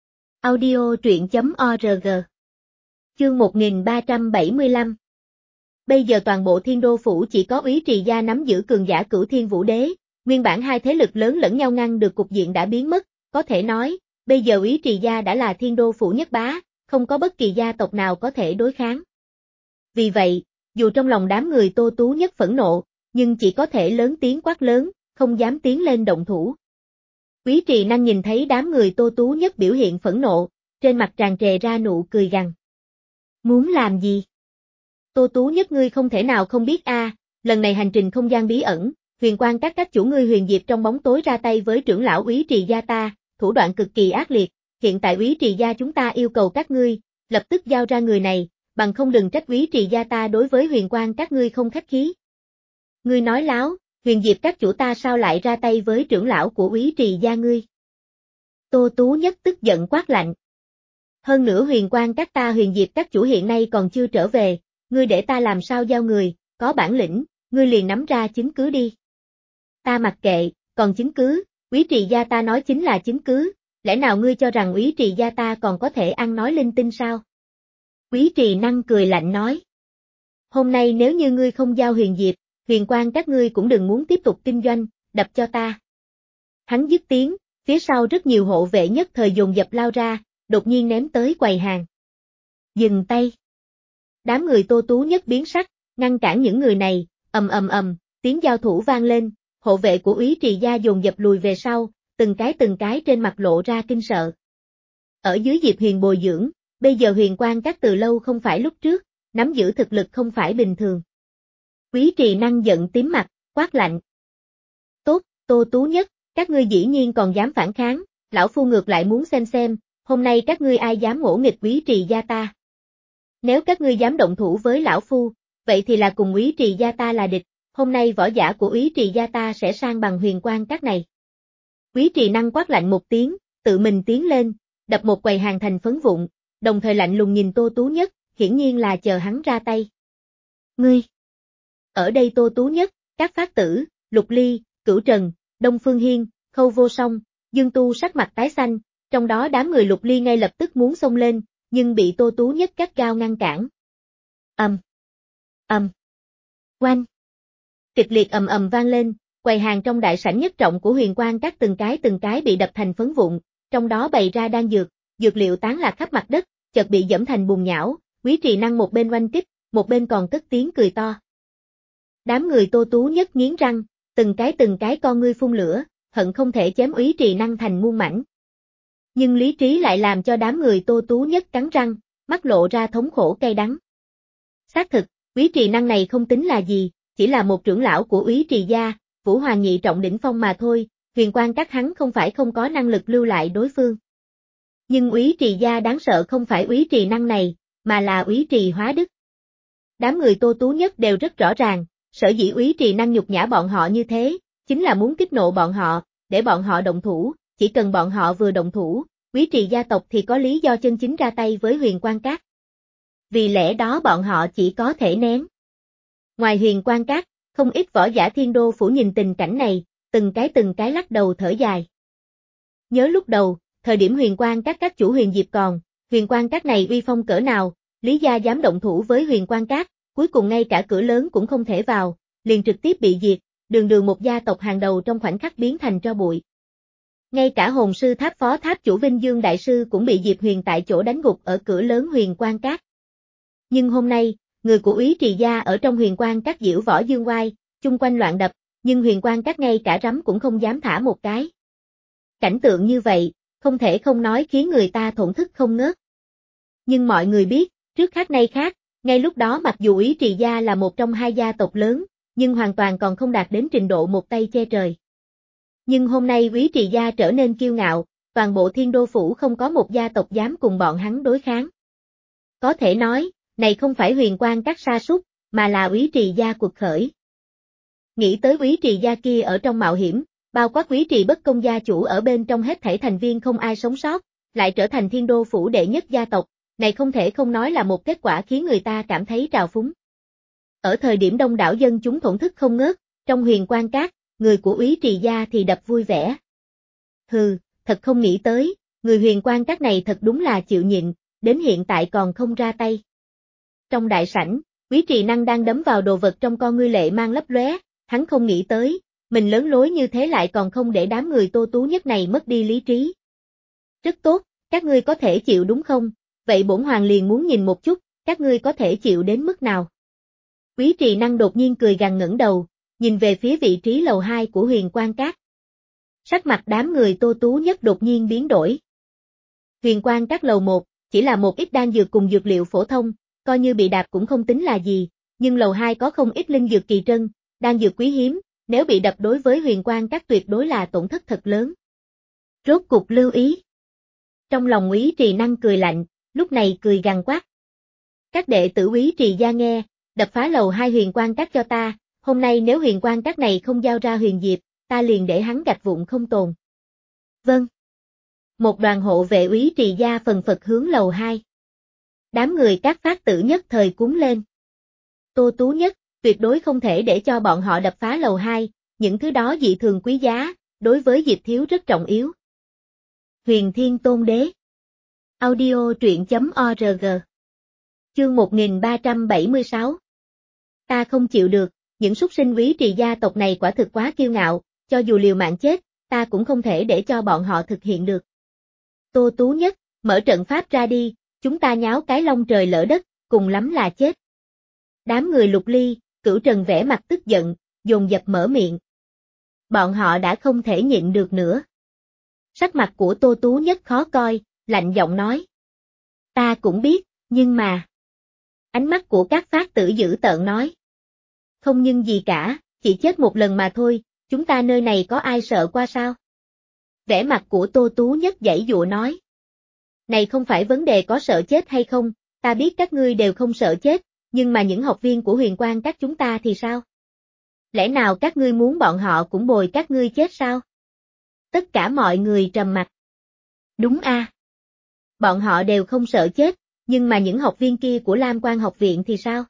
Audio truyện chấm org. Chương một nghìn ba trăm bảy mươi lăm. Bây giờ toàn bộ Thiên Đô Phủ chỉ có Úy Trì gia nắm giữ cường giả Cửu Thiên Vũ Đế, nguyên bản hai thế lực lớn lẫn nhau ngăn được cục diện đã biến mất, có thể nói, bây giờ Úy Trì gia đã là Thiên Đô phủ nhất bá, không có bất kỳ gia tộc nào có thể đối kháng. Vì vậy, dù trong lòng đám người Tô Tú Nhất phẫn nộ, nhưng chỉ có thể lớn tiếng quát lớn, không dám tiến lên động thủ. Úy Trì Năng nhìn thấy đám người Tô Tú Nhất biểu hiện phẫn nộ, trên mặt tràn trề ra nụ cười gằn. Muốn làm gì? Tô Tú Nhất ngươi không thể nào không biết a, lần này hành trình không gian bí ẩn, Huyền Quang các các chủ ngươi Huyền Diệp trong bóng tối ra tay với trưởng lão Úy Trì gia ta, thủ đoạn cực kỳ ác liệt, hiện tại Úy Trì gia chúng ta yêu cầu các ngươi, lập tức giao ra người này, bằng không đừng trách Úy Trì gia ta đối với Huyền Quang các ngươi không khách khí. Ngươi nói láo, Huyền Diệp các chủ ta sao lại ra tay với trưởng lão của Úy Trì gia ngươi? Tô Tú Nhất tức giận quát lạnh. Hơn nữa Huyền Quang các ta Huyền Diệp các chủ hiện nay còn chưa trở về, ngươi để ta làm sao giao người, có bản lĩnh, ngươi liền nắm ra chứng cứ đi. Ta mặc kệ, còn chứng cứ, Úy Trì gia ta nói chính là chứng cứ, lẽ nào ngươi cho rằng Úy Trì gia ta còn có thể ăn nói linh tinh sao? Úy Trì Năng cười lạnh nói. Hôm nay nếu như ngươi không giao Huyền Diệp, Huyền Quang các ngươi cũng đừng muốn tiếp tục kinh doanh, đập cho ta. Hắn dứt tiếng, phía sau rất nhiều hộ vệ nhất thời dồn dập lao ra, đột nhiên ném tới quầy hàng. Dừng tay. Đám người Tô Tú Nhất biến sắc, ngăn cản những người này, ầm ầm ầm, tiếng giao thủ vang lên, hộ vệ của Úy Trì gia dồn dập lùi về sau, từng cái từng cái trên mặt lộ ra kinh sợ. Ở dưới Diệp Huyền bồi dưỡng, bây giờ Huyền Quang các từ lâu không phải lúc trước, nắm giữ thực lực không phải bình thường. Úy Trì Năng giận tím mặt, quát lạnh. Tốt, Tô Tú Nhất, các ngươi dĩ nhiên còn dám phản kháng, lão phu ngược lại muốn xem xem, hôm nay các ngươi ai dám ngỗ nghịch Úy Trì gia ta. Nếu các ngươi dám động thủ với lão phu, vậy thì là cùng Úy Trì gia ta là địch, hôm nay võ giả của Úy Trì gia ta sẽ sang bằng Huyền Quang các này. Úy Trì Năng quát lạnh một tiếng, tự mình tiến lên, đập một quầy hàng thành phấn vụn, đồng thời lạnh lùng nhìn Tô Tú Nhất, hiển nhiên là chờ hắn ra tay. Ngươi! Ở đây Tô Tú Nhất, các phát tử, Lục Ly, Cửu Trần, Đông Phương Hiên, Khâu Vô Song, Dương Tu sắc mặt tái xanh, trong đó đám người Lục Ly ngay lập tức muốn xông lên, nhưng bị Tô Tú Nhất gắt gao ngăn cản. Ầm, ầm, oanh. Kịch liệt ầm ầm vang lên, quầy hàng trong đại sảnh nhất trọng của Huyền Quang các từng cái từng cái bị đập thành phấn vụn, trong đó bày ra đan dược, dược liệu tán lạc khắp mặt đất, chợt bị dẫm thành bùn nhão, Úy Trì Năng một bên oanh kích, một bên còn cất tiếng cười to. Đám người Tô Tú Nhất nghiến răng, từng cái từng cái con ngươi phun lửa, hận không thể chém Úy Trì Năng thành muôn mảnh. Nhưng lý trí lại làm cho đám người Tô Tú Nhất cắn răng, mắt lộ ra thống khổ cay đắng. Xác thực, Úy Trì Năng này không tính là gì, chỉ là một trưởng lão của Úy Trì gia, Vũ Hoàng nhị trọng đỉnh phong mà thôi, Huyền Quang các hắn không phải không có năng lực lưu lại đối phương. Nhưng Úy Trì gia đáng sợ không phải Úy Trì Năng này, mà là Úy Trì Hóa Đức. Đám người Tô Tú Nhất đều rất rõ ràng, sở dĩ Úy Trì Năng nhục nhã bọn họ như thế, chính là muốn kích nộ bọn họ, để bọn họ động thủ, chỉ cần bọn họ vừa động thủ, Úy Trì gia tộc thì có lý do chân chính ra tay với Huyền Quang các. Vì lẽ đó bọn họ chỉ có thể nén. Ngoài Huyền Quang các, không ít võ giả Thiên Đô phủ nhìn tình cảnh này, từng cái từng cái lắc đầu thở dài. Nhớ lúc đầu, thời điểm Huyền Quang các các chủ Huyền Diệp còn, Huyền Quang các này uy phong cỡ nào, Lý gia dám động thủ với Huyền Quang các, cuối cùng ngay cả cửa lớn cũng không thể vào, liền trực tiếp bị diệt, đường đường một gia tộc hàng đầu trong khoảnh khắc biến thành tro bụi. Ngay cả hồn sư tháp phó tháp chủ Vinh Dương Đại Sư cũng bị Diệp Huyền tại chỗ đánh gục ở cửa lớn Huyền Quang các. Nhưng hôm nay, người của Úy Trì gia ở trong Huyền Quang các diễu võ dương oai, chung quanh loạn đập, nhưng Huyền Quang các ngay cả rắm cũng không dám thả một cái. Cảnh tượng như vậy, không thể không nói khiến người ta thổn thức không ngớt. Nhưng mọi người biết, trước khác nay khác, ngay lúc đó mặc dù Úy Trì gia là một trong hai gia tộc lớn, nhưng hoàn toàn còn không đạt đến trình độ một tay che trời. Nhưng hôm nay Úy Trì gia trở nên kiêu ngạo, toàn bộ Thiên Đô phủ không có một gia tộc dám cùng bọn hắn đối kháng. Có thể nói, này không phải Huyền Quang các sa sút, mà là Úy Trì gia cuộc khởi. Nghĩ tới Úy Trì gia kia ở trong mạo hiểm, bao quát Úy Trì bất công gia chủ ở bên trong hết thảy thành viên không ai sống sót, lại trở thành Thiên Đô phủ đệ nhất gia tộc, này không thể không nói là một kết quả khiến người ta cảm thấy trào phúng. Ở thời điểm đông đảo dân chúng thổn thức không ngớt, trong Huyền Quang các, người của Úy Trì gia thì đập vui vẻ. Hừ, thật không nghĩ tới, người Huyền Quang các này thật đúng là chịu nhịn, đến hiện tại còn không ra tay. Trong đại sảnh, Úy Trì Năng đang đấm vào đồ vật trong con ngươi lệ mang lấp lóe, hắn không nghĩ tới, mình lớn lối như thế lại còn không để đám người Tô Tú Nhất này mất đi lý trí. Rất tốt, các ngươi có thể chịu đúng không? Vậy bổn hoàng liền muốn nhìn một chút, các ngươi có thể chịu đến mức nào? Quý Trì Năng đột nhiên cười gằn ngẩng đầu, nhìn về phía vị trí lầu hai của Huyền Quang Các. Sắc mặt đám người Tô Tú Nhất đột nhiên biến đổi. Huyền Quang Các lầu một, chỉ là một ít đan dược cùng dược liệu phổ thông, coi như bị đạp cũng không tính là gì, nhưng lầu hai có không ít linh dược kỳ trân, đan dược quý hiếm, nếu bị đập đối với Huyền Quang Các tuyệt đối là tổn thất thật lớn. Rốt cục lưu ý. Trong lòng Quý Trì Năng cười lạnh, lúc này cười gằn quát. Các đệ tử Quý Trì gia nghe, đập phá lầu hai Huyền Quang Các cho ta, hôm nay nếu Huyền Quang Các này không giao ra Huyền Diệp, ta liền để hắn gạch vụn không tồn. Vâng. Một đoàn hộ vệ Úy Trì gia phần phật hướng lầu hai. Đám người các phát tử nhất thời cuống lên. Tô Tú Nhất, tuyệt đối không thể để cho bọn họ đập phá lầu hai, những thứ đó dị thường quý giá, đối với Diệp Thiếu rất trọng yếu. Huyền Thiên Tôn Đế. Audio truyện chấm org. Chương một nghìn ba trăm bảy mươi sáu. Ta không chịu được, những súc sinh Úy Trì gia tộc này quả thực quá kiêu ngạo, cho dù liều mạng chết, ta cũng không thể để cho bọn họ thực hiện được. Tô Tú Nhất, mở trận pháp ra đi, chúng ta nháo cái long trời lỡ đất, cùng lắm là chết. Đám người Lục Ly, Cửu Trần vẻ mặt tức giận, dồn dập mở miệng. Bọn họ đã không thể nhịn được nữa. Sắc mặt của Tô Tú Nhất khó coi, lạnh giọng nói. Ta cũng biết, nhưng mà... Ánh mắt của các phát tử dữ tợn nói. Không nhưng gì cả, chỉ chết một lần mà thôi, chúng ta nơi này có ai sợ qua sao? Vẻ mặt của Tô Tú Nhất giãy giụa nói. Này không phải vấn đề có sợ chết hay không, ta biết các ngươi đều không sợ chết, nhưng mà những học viên của Huyền Quang Các chúng ta thì sao? Lẽ nào các ngươi muốn bọn họ cũng bồi các ngươi chết sao? Tất cả mọi người trầm mặc. Đúng a. À. Bọn họ đều không sợ chết, nhưng mà những học viên kia của Lam Quan học viện thì sao?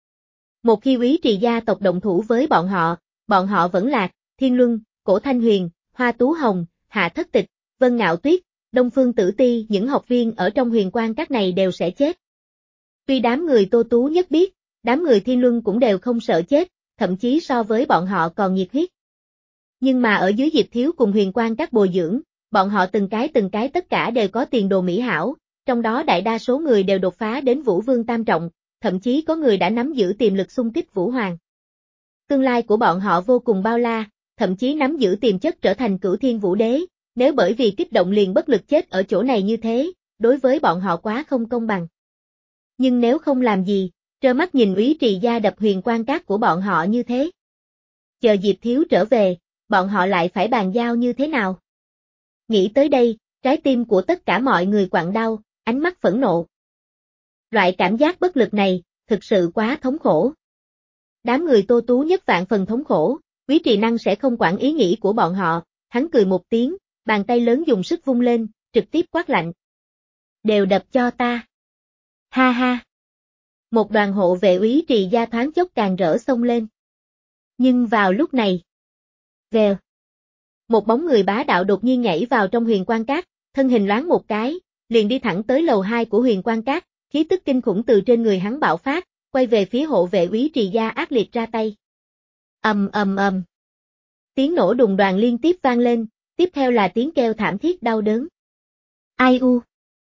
Một khi Úy Trì gia tộc động thủ với bọn họ, bọn họ vẫn Lạc, Thiên Luân, Cổ Thanh Huyền, Hoa Tú Hồng, Hạ Thất Tịch, Vân Ngạo Tuyết, Đông Phương Tử Ti, những học viên ở trong Huyền Quang Các này đều sẽ chết. Tuy đám người Tô Tú Nhất biết, đám người Thiên Luân cũng đều không sợ chết, thậm chí so với bọn họ còn nhiệt huyết. Nhưng mà ở dưới Diệp Thiếu cùng Huyền Quang Các bồi dưỡng, bọn họ từng cái từng cái tất cả đều có tiền đồ mỹ hảo, trong đó đại đa số người đều đột phá đến Vũ Vương Tam Trọng, thậm chí có người đã nắm giữ tiềm lực xung kích Vũ Hoàng. Tương lai của bọn họ vô cùng bao la, thậm chí nắm giữ tiềm chất trở thành Cửu Thiên Vũ Đế, nếu bởi vì kích động liền bất lực chết ở chỗ này như thế, đối với bọn họ quá không công bằng. Nhưng nếu không làm gì, trơ mắt nhìn Úy Trì gia đập Huyền Quang Các của bọn họ như thế. Chờ Diệp Thiếu trở về, bọn họ lại phải bàn giao như thế nào? Nghĩ tới đây, trái tim của tất cả mọi người quặn đau, ánh mắt phẫn nộ. Loại cảm giác bất lực này, thực sự quá thống khổ. Đám người Tô Tú Nhất vạn phần thống khổ, Úy Trì Năng sẽ không quản ý nghĩ của bọn họ, hắn cười một tiếng, bàn tay lớn dùng sức vung lên, trực tiếp quát lạnh. Đều đập cho ta. Ha ha. Một đoàn hộ vệ Úy Trì gia thoáng chốc càng rỡ xông lên. Nhưng vào lúc này. Vèo. Một bóng người bá đạo đột nhiên nhảy vào trong Huyền Quang Các, thân hình loáng một cái, liền đi thẳng tới lầu hai của Huyền Quang Các, khí tức kinh khủng từ trên người hắn bạo phát, quay về phía hộ vệ Úy Trì gia ác liệt ra tay. Ầm ầm ầm. Tiếng nổ đùng đoàn liên tiếp vang lên, tiếp theo là tiếng kêu thảm thiết đau đớn. Ai u?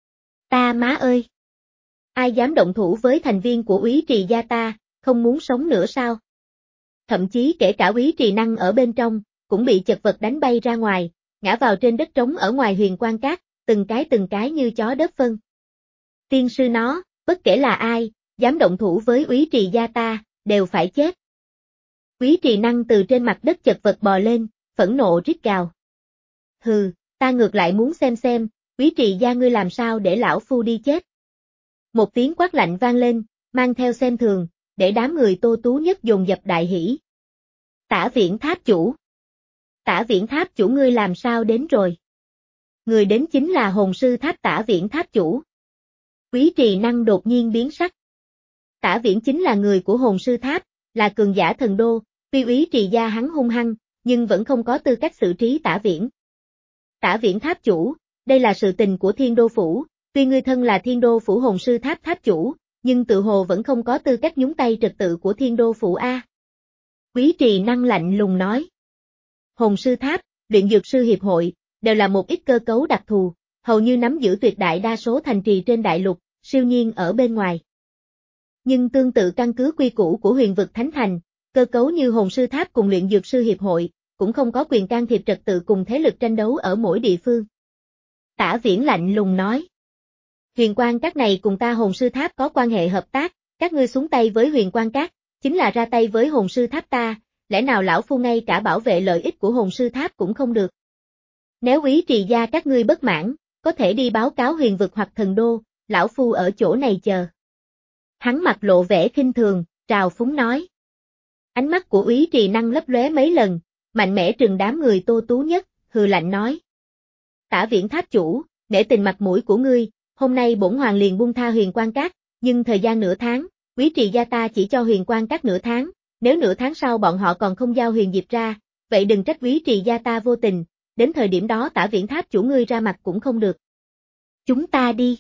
Ta má ơi! Ai dám động thủ với thành viên của Úy Trì gia ta, không muốn sống nữa sao? Thậm chí kể cả Úy Trì Năng ở bên trong, cũng bị chật vật đánh bay ra ngoài, ngã vào trên đất trống ở ngoài Huyền Quang Các, từng cái từng cái như chó đớp phân. Tiên sư nó, bất kể là ai, dám động thủ với Úy Trì gia ta, đều phải chết. Úy Trì Năng từ trên mặt đất chật vật bò lên, phẫn nộ rít gào. Hừ, ta ngược lại muốn xem xem, Úy Trì gia ngươi làm sao để lão phu đi chết. Một tiếng quát lạnh vang lên, mang theo xem thường, để đám người Tô Tú Nhất dồn dập đại hỉ. Tả Viễn Tháp chủ. Tả Viễn Tháp chủ ngươi làm sao đến rồi? Người đến chính là hồn sư tháp Tả Viễn Tháp chủ. Úy Trì Năng đột nhiên biến sắc. Tả Viễn chính là người của hồn sư tháp, là cường giả thần đô, tuy Úy Trì gia hắn hung hăng, nhưng vẫn không có tư cách xử trí Tả Viễn. Tả Viễn Tháp chủ, đây là sự tình của Thiên Đô Phủ, tuy ngươi thân là Thiên Đô Phủ hồn sư tháp tháp chủ, nhưng tự hồ vẫn không có tư cách nhúng tay trật tự của Thiên Đô Phủ A. Úy Trì Năng lạnh lùng nói. Hồn sư tháp, luyện dược sư hiệp hội, đều là một ít cơ cấu đặc thù, hầu như nắm giữ tuyệt đại đa số thành trì trên đại lục, siêu nhiên ở bên ngoài. Nhưng tương tự căn cứ quy củ của huyền vực Thánh Thành, cơ cấu như hồn sư tháp cùng luyện dược sư hiệp hội, cũng không có quyền can thiệp trật tự cùng thế lực tranh đấu ở mỗi địa phương. Tả Viễn lạnh lùng nói. Huyền Quang Các này cùng ta hồn sư tháp có quan hệ hợp tác, các ngươi xuống tay với Huyền Quang Các, chính là ra tay với hồn sư tháp ta, lẽ nào lão phu ngay cả bảo vệ lợi ích của hồn sư tháp cũng không được. Nếu Úy Trì gia các ngươi bất mãn, có thể đi báo cáo huyền vực hoặc thần đô, lão phu ở chỗ này chờ. Hắn mặt lộ vẻ khinh thường, trào phúng nói. Ánh mắt của Úy Trì Năng lấp lóe mấy lần, mạnh mẽ trừng đám người Tô Tú Nhất, hừ lạnh nói. Tả Viễn tháp chủ, để tình mặt mũi của ngươi, hôm nay bổn hoàng liền buông tha Huyền Quang Các, nhưng thời gian nửa tháng, Úy Trì gia ta chỉ cho Huyền Quang Các nửa tháng, nếu nửa tháng sau bọn họ còn không giao Huyền Diệp ra, vậy đừng trách Úy Trì gia ta vô tình, đến thời điểm đó Tả Viễn tháp chủ ngươi ra mặt cũng không được. Chúng ta đi.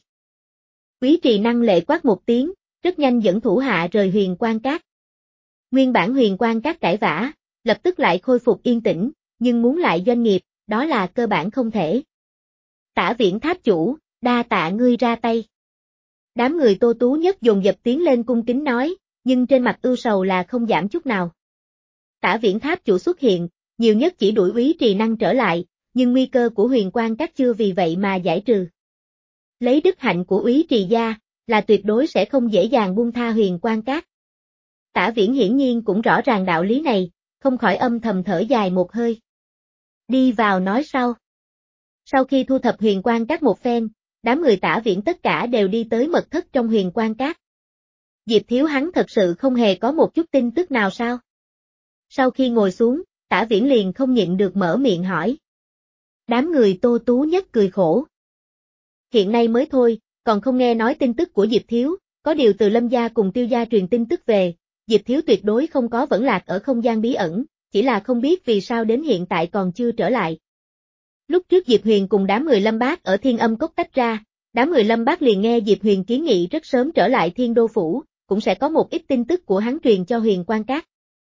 Úy Trì Năng lệ quát một tiếng, rất nhanh dẫn thủ hạ rời Huyền Quang Các. Nguyên bản Huyền Quang Các cãi vã, lập tức lại khôi phục yên tĩnh, nhưng muốn lại doanh nghiệp, đó là cơ bản không thể. Tả Viễn tháp chủ, đa tạ ngươi ra tay. Đám người Tô Tú Nhất dồn dập tiến lên cung kính nói, nhưng trên mặt ưu sầu là không giảm chút nào. Tả Viễn tháp chủ xuất hiện, nhiều nhất chỉ đuổi Úy Trì Năng trở lại, nhưng nguy cơ của Huyền Quang Các chưa vì vậy mà giải trừ. Lấy đức hạnh của Úy Trì gia, là tuyệt đối sẽ không dễ dàng buông tha Huyền Quang Các. Tả Viễn hiển nhiên cũng rõ ràng đạo lý này, không khỏi âm thầm thở dài một hơi. Đi vào nói sau. Sau khi thu thập Huyền Quang Các một phen, đám người Tả Viễn tất cả đều đi tới mật thất trong Huyền Quang Các. Diệp Thiếu hắn thật sự không hề có một chút tin tức nào sao? Sau khi ngồi xuống, Tả Viễn liền không nhịn được mở miệng hỏi. Đám người Tô Tú Nhất cười khổ. Hiện nay mới thôi, còn không nghe nói tin tức của Diệp Thiếu, có điều từ Lâm gia cùng Tiêu gia truyền tin tức về, Diệp Thiếu tuyệt đối không có vẫn lạc ở không gian bí ẩn, chỉ là không biết vì sao đến hiện tại còn chưa trở lại. Lúc trước Diệp Huyền cùng đám người Lâm Bác ở Thiên Âm Cốc tách ra, đám người Lâm Bác liền nghe Diệp Huyền kiến nghị rất sớm trở lại Thiên Đô Phủ, cũng sẽ có một ít tin tức của hắn truyền cho Huyền Quang Các.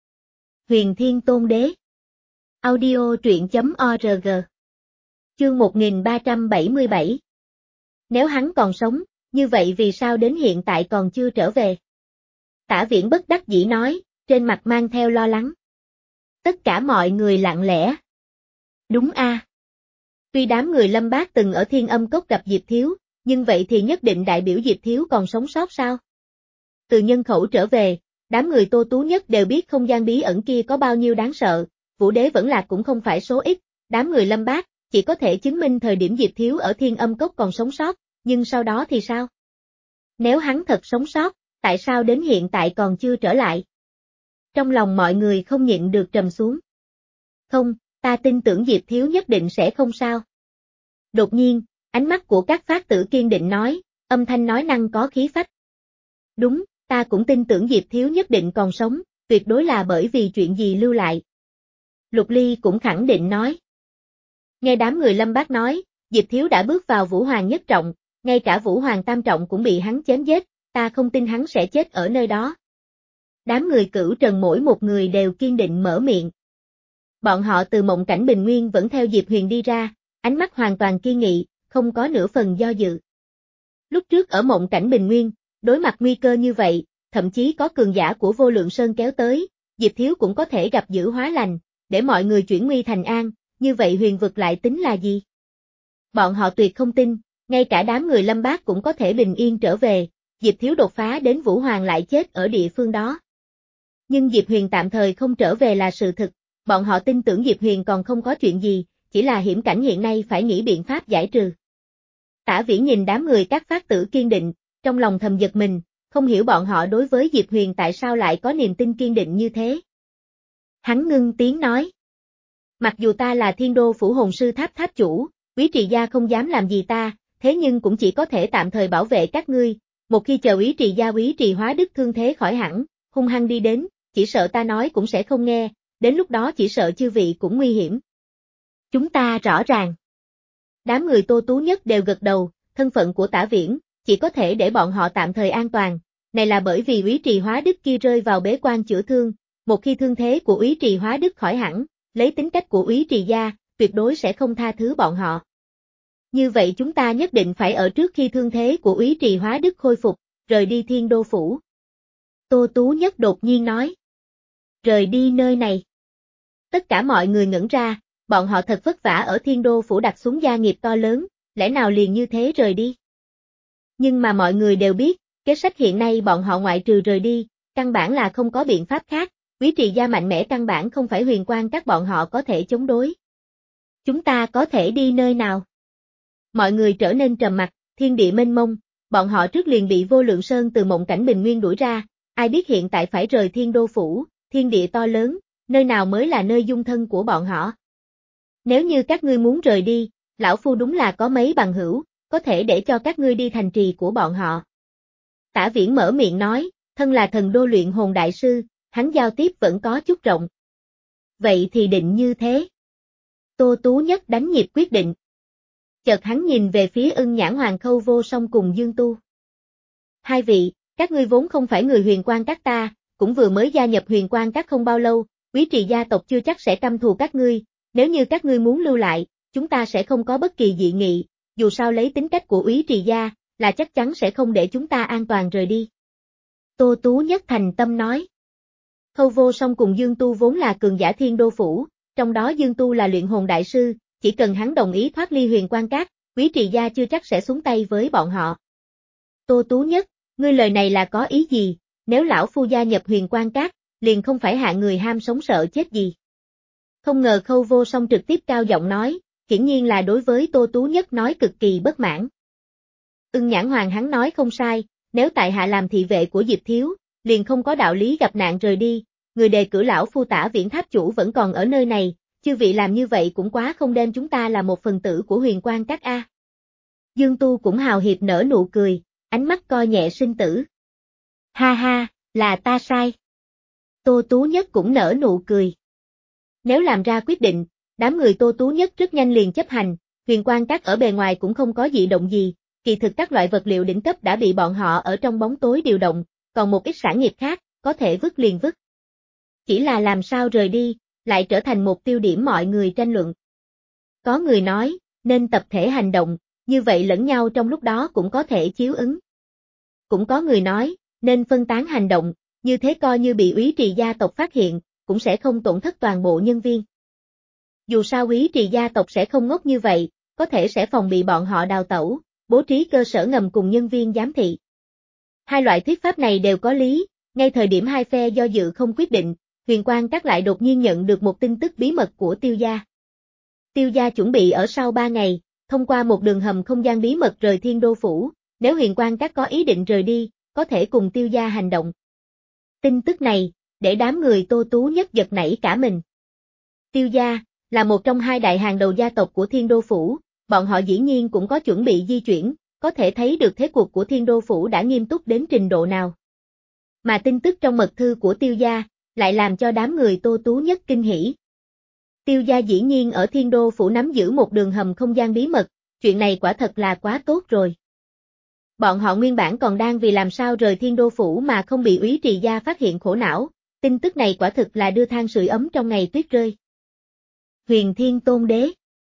Huyền Thiên Tôn Đế. Audio truyện chấm org. Chương một nghìn ba trăm bảy mươi bảy. Nếu hắn còn sống, như vậy vì sao đến hiện tại còn chưa trở về? Tả Viễn bất đắc dĩ nói, trên mặt mang theo lo lắng. Tất cả mọi người lặng lẽ. Đúng a. À. Tuy đám người Lâm Bác từng ở Thiên Âm Cốc gặp Diệp Thiếu, nhưng vậy thì nhất định đại biểu Diệp Thiếu còn sống sót sao? Từ nhân khẩu trở về, đám người Tô Tú Nhất đều biết không gian bí ẩn kia có bao nhiêu đáng sợ, Vũ Đế vẫn lạc cũng không phải số ít, đám người Lâm Bác chỉ có thể chứng minh thời điểm Diệp Thiếu ở Thiên Âm Cốc còn sống sót, nhưng sau đó thì sao? Nếu hắn thật sống sót, tại sao đến hiện tại còn chưa trở lại? Trong lòng mọi người không nhịn được trầm xuống. Không, ta tin tưởng Diệp Thiếu nhất định sẽ không sao. Đột nhiên, ánh mắt của các phát tử kiên định nói, âm thanh nói năng có khí phách. Đúng, ta cũng tin tưởng Diệp Thiếu nhất định còn sống, tuyệt đối là bởi vì chuyện gì lưu lại. Lục Ly cũng khẳng định nói. Nghe đám người Lâm Bác nói, Diệp Thiếu đã bước vào Vũ Hoàng nhất trọng, ngay cả Vũ Hoàng tam trọng cũng bị hắn chém giết, ta không tin hắn sẽ chết ở nơi đó. Đám người Cửu Trần mỗi một người đều kiên định mở miệng. Bọn họ từ mộng cảnh bình nguyên vẫn theo Diệp Huyền đi ra, ánh mắt hoàn toàn kiên nghị, không có nửa phần do dự. Lúc trước ở mộng cảnh bình nguyên, đối mặt nguy cơ như vậy, thậm chí có cường giả của Vô Lượng Sơn kéo tới, Diệp Thiếu cũng có thể gặp dữ hóa lành, để mọi người chuyển nguy thành an, như vậy huyền vực lại tính là gì? Bọn họ tuyệt không tin, ngay cả đám người Lâm Bác cũng có thể bình yên trở về, Diệp Thiếu đột phá đến Vũ Hoàng lại chết ở địa phương đó. Nhưng Diệp Huyền tạm thời không trở về là sự thực, bọn họ tin tưởng Diệp Huyền còn không có chuyện gì, chỉ là hiểm cảnh hiện nay phải nghĩ biện pháp giải trừ. Tả Viễn nhìn đám người các phát tử kiên định, trong lòng thầm giật mình, không hiểu bọn họ đối với Diệp Huyền tại sao lại có niềm tin kiên định như thế. Hắn ngưng tiếng nói. Mặc dù ta là Thiên Đô Phủ Hồn Sư Tháp tháp chủ, Úy Trì gia không dám làm gì ta, thế nhưng cũng chỉ có thể tạm thời bảo vệ các ngươi, một khi chờ Úy Trì gia Úy Trì Hóa Đức thương thế khỏi hẳn, hung hăng đi đến, chỉ sợ ta nói cũng sẽ không nghe, đến lúc đó chỉ sợ chư vị cũng nguy hiểm. Chúng ta rõ ràng. Đám người Tô Tú Nhất đều gật đầu, thân phận của Tả Viễn, chỉ có thể để bọn họ tạm thời an toàn, này là bởi vì Úy Trì Hóa Đức kia rơi vào bế quan chữa thương, một khi thương thế của Úy Trì Hóa Đức khỏi hẳn, lấy tính cách của Úy Trì gia, tuyệt đối sẽ không tha thứ bọn họ. Như vậy chúng ta nhất định phải ở trước khi thương thế của Úy Trì Hóa Đức khôi phục, rời đi Thiên Đô Phủ. Tô Tú Nhất đột nhiên nói. Rời đi nơi này. Tất cả mọi người ngẩn ra, bọn họ thật vất vả ở Thiên Đô Phủ đặt xuống gia nghiệp to lớn, lẽ nào liền như thế rời đi? Nhưng mà mọi người đều biết, kế sách hiện nay bọn họ ngoại trừ rời đi, căn bản là không có biện pháp khác, Úy Trì gia mạnh mẽ căn bản không phải Huyền Quang các bọn họ có thể chống đối. Chúng ta có thể đi nơi nào? Mọi người trở nên trầm mặc, thiên địa mênh mông, bọn họ trước liền bị Vô Lượng Sơn từ mộng cảnh bình nguyên đuổi ra, ai biết hiện tại phải rời Thiên Đô Phủ, thiên địa to lớn, nơi nào mới là nơi dung thân của bọn họ. Nếu như các ngươi muốn rời đi, lão phu đúng là có mấy bằng hữu, có thể để cho các ngươi đi thành trì của bọn họ. Tả Viễn mở miệng nói, thân là thần đô luyện hồn đại sư, hắn giao tiếp vẫn có chút rộng. Vậy thì định như thế. Tô Tú Nhất đánh nhịp quyết định. Chợt hắn nhìn về phía Ưng Nhãn Hoàng Khâu Vô Song cùng Dương Tu. Hai vị, các ngươi vốn không phải người Huyền Quang các ta, cũng vừa mới gia nhập Huyền Quang các không bao lâu, Úy Trì gia tộc chưa chắc sẽ căm thù các ngươi, nếu như các ngươi muốn lưu lại, chúng ta sẽ không có bất kỳ dị nghị, dù sao lấy tính cách của Úy Trì gia, là chắc chắn sẽ không để chúng ta an toàn rời đi. Tô Tú Nhất thành tâm nói. Khâu Vô Song cùng Dương Tu vốn là cường giả Thiên Đô Phủ, trong đó Dương Tu là luyện hồn đại sư, chỉ cần hắn đồng ý thoát ly Huyền Quang các, Úy Trì gia chưa chắc sẽ xuống tay với bọn họ. Tô Tú Nhất, ngươi lời này là có ý gì, nếu lão phu gia nhập Huyền Quang các, liền không phải hạng người ham sống sợ chết gì. Không ngờ Khâu Vô Song trực tiếp cao giọng nói, hiển nhiên là đối với Tô Tú Nhất nói cực kỳ bất mãn. Ưng Nhãn Hoàng hắn nói không sai, nếu tại hạ làm thị vệ của Diệp Thiếu, liền không có đạo lý gặp nạn rời đi, người đề cử lão phu Tả Viễn tháp chủ vẫn còn ở nơi này, chư vị làm như vậy cũng quá không đem chúng ta là một phần tử của Huyền Quang các a. Dương Tu cũng hào hiệp nở nụ cười, ánh mắt coi nhẹ sinh tử. Ha ha, là ta sai. Tô Tú Nhất cũng nở nụ cười. Nếu làm ra quyết định, đám người Tô Tú Nhất rất nhanh liền chấp hành, Huyền Quang các ở bề ngoài cũng không có dị động gì, kỳ thực các loại vật liệu đỉnh cấp đã bị bọn họ ở trong bóng tối điều động, còn một ít sản nghiệp khác, có thể vứt liền vứt. Chỉ là làm sao rời đi, lại trở thành một tiêu điểm mọi người tranh luận. Có người nói, nên tập thể hành động, như vậy lẫn nhau trong lúc đó cũng có thể chiếu ứng. Cũng có người nói, nên phân tán hành động, như thế coi như bị Úy Trì gia tộc phát hiện, cũng sẽ không tổn thất toàn bộ nhân viên. Dù sao Úy Trì gia tộc sẽ không ngốc như vậy, có thể sẽ phòng bị bọn họ đào tẩu, bố trí cơ sở ngầm cùng nhân viên giám thị. Hai loại thuyết pháp này đều có lý, ngay thời điểm hai phe do dự không quyết định, Huyền Quang các lại đột nhiên nhận được một tin tức bí mật của Tiêu gia. Tiêu gia chuẩn bị ở sau ba ngày, thông qua một đường hầm không gian bí mật rời Thiên Đô Phủ, nếu Huyền Quang các có ý định rời đi, có thể cùng Tiêu gia hành động. Tin tức này, để đám người Tô Tú Nhất giật nảy cả mình. Tiêu gia, là một trong hai đại hàng đầu gia tộc của Thiên Đô Phủ, bọn họ dĩ nhiên cũng có chuẩn bị di chuyển, có thể thấy được thế cuộc của Thiên Đô Phủ đã nghiêm túc đến trình độ nào. Mà tin tức trong mật thư của Tiêu gia, lại làm cho đám người Tô Tú Nhất kinh hỉ. Tiêu gia dĩ nhiên ở Thiên Đô Phủ nắm giữ một đường hầm không gian bí mật, chuyện này quả thật là quá tốt rồi. Bọn họ nguyên bản còn đang vì làm sao rời Thiên Đô Phủ mà không bị Úy Trì gia phát hiện khổ não, tin tức này quả thực là đưa than sưởi ấm trong ngày tuyết rơi. Huyền Thiên Tôn Đế.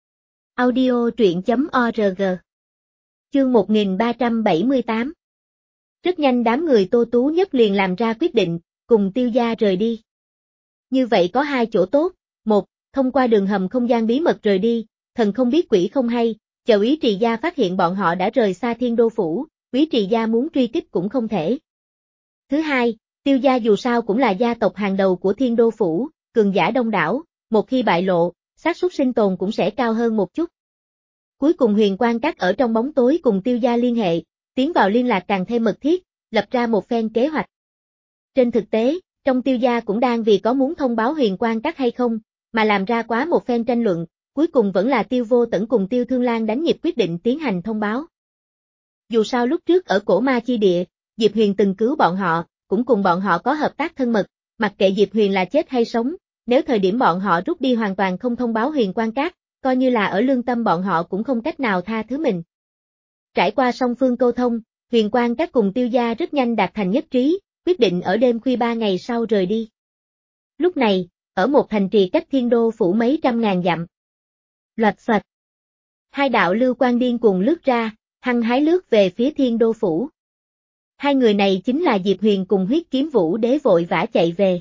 Audio truyện chấm org. Chương một nghìn ba trăm bảy mươi tám. Rất nhanh đám người Tô Tú Nhất liền làm ra quyết định, cùng Tiêu gia rời đi. Như vậy có hai chỗ tốt, một, thông qua đường hầm không gian bí mật rời đi, thần không biết quỷ không hay, chờ Úy Trì gia phát hiện bọn họ đã rời xa Thiên Đô Phủ, Úy Trì gia muốn truy kích cũng không thể. Thứ hai, Tiêu gia dù sao cũng là gia tộc hàng đầu của Thiên Đô Phủ, cường giả đông đảo, một khi bại lộ, xác suất sinh tồn cũng sẽ cao hơn một chút. Cuối cùng Huyền Quang các ở trong bóng tối cùng Tiêu gia liên hệ, tiến vào liên lạc càng thêm mật thiết, lập ra một phen kế hoạch. Trên thực tế, trong Tiêu gia cũng đang vì có muốn thông báo Huyền Quang các hay không, mà làm ra quá một phen tranh luận, cuối cùng vẫn là Tiêu Vô Tẩn cùng Tiêu Thương Lan đánh nhịp quyết định tiến hành thông báo. Dù sao lúc trước ở cổ ma chi địa, Diệp Huyền từng cứu bọn họ, cũng cùng bọn họ có hợp tác thân mật, mặc kệ Diệp Huyền là chết hay sống, nếu thời điểm bọn họ rút đi hoàn toàn không thông báo Huyền Quang các, coi như là ở lương tâm bọn họ cũng không cách nào tha thứ mình. Trải qua song phương câu thông, Huyền Quang các cùng Tiêu gia rất nhanh đạt thành nhất trí, quyết định ở đêm khuya ba ngày sau rời đi. Lúc này, ở một thành trì cách Thiên Đô Phủ mấy trăm ngàn dặm. Loạch xoạch. Hai đạo lưu quang điên cuồng lướt ra, hăng hái lướt về phía Thiên Đô Phủ. Hai người này chính là Diệp Huyền cùng Huyết Kiếm Vũ Đế vội vã chạy về.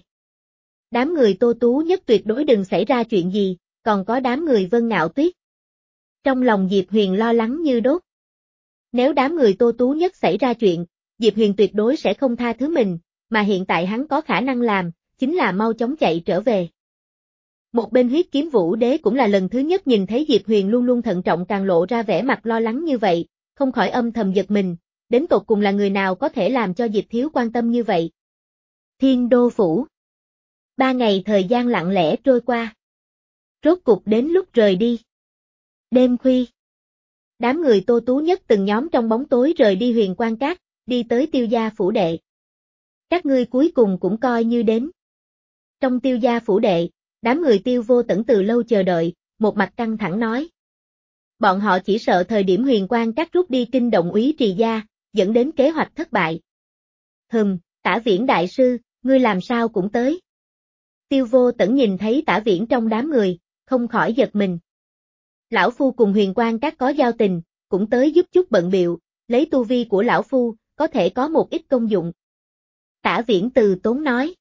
Đám người Tô Tú Nhất tuyệt đối đừng xảy ra chuyện gì, còn có đám người Vân Ngạo Tuyết. Trong lòng Diệp Huyền lo lắng như đốt. Nếu đám người Tô Tú Nhất xảy ra chuyện, Diệp Huyền tuyệt đối sẽ không tha thứ mình, mà hiện tại hắn có khả năng làm, chính là mau chóng chạy trở về. Một bên Huyết Kiếm Vũ Đế cũng là lần thứ nhất nhìn thấy Diệp Huyền luôn luôn thận trọng càng lộ ra vẻ mặt lo lắng như vậy, không khỏi âm thầm giật mình, đến tột cùng là người nào có thể làm cho Diệp Thiếu quan tâm như vậy. Thiên Đô Phủ. Ba ngày thời gian lặng lẽ trôi qua. Rốt cục đến lúc rời đi. Đêm khuya. Đám người Tô Tú Nhất từng nhóm trong bóng tối rời đi Huyền Quan Các, đi tới Tiêu gia phủ đệ. Các ngươi cuối cùng cũng coi như đến. Trong Tiêu gia phủ đệ, đám người Tiêu Vô Tẩn từ lâu chờ đợi, một mặt căng thẳng nói. Bọn họ chỉ sợ thời điểm Huyền Quan Các rút đi kinh động Úy Trì gia, dẫn đến kế hoạch thất bại. Hừm, Tả Viễn đại sư, ngươi làm sao cũng tới. Tiêu Vô Tẩn nhìn thấy Tả Viễn trong đám người, không khỏi giật mình. Lão Phu cùng Huyền Quan Các có giao tình, cũng tới giúp chút bận biệu, lấy tu vi của Lão Phu, có thể có một ít công dụng. Tả Viễn từ tốn nói.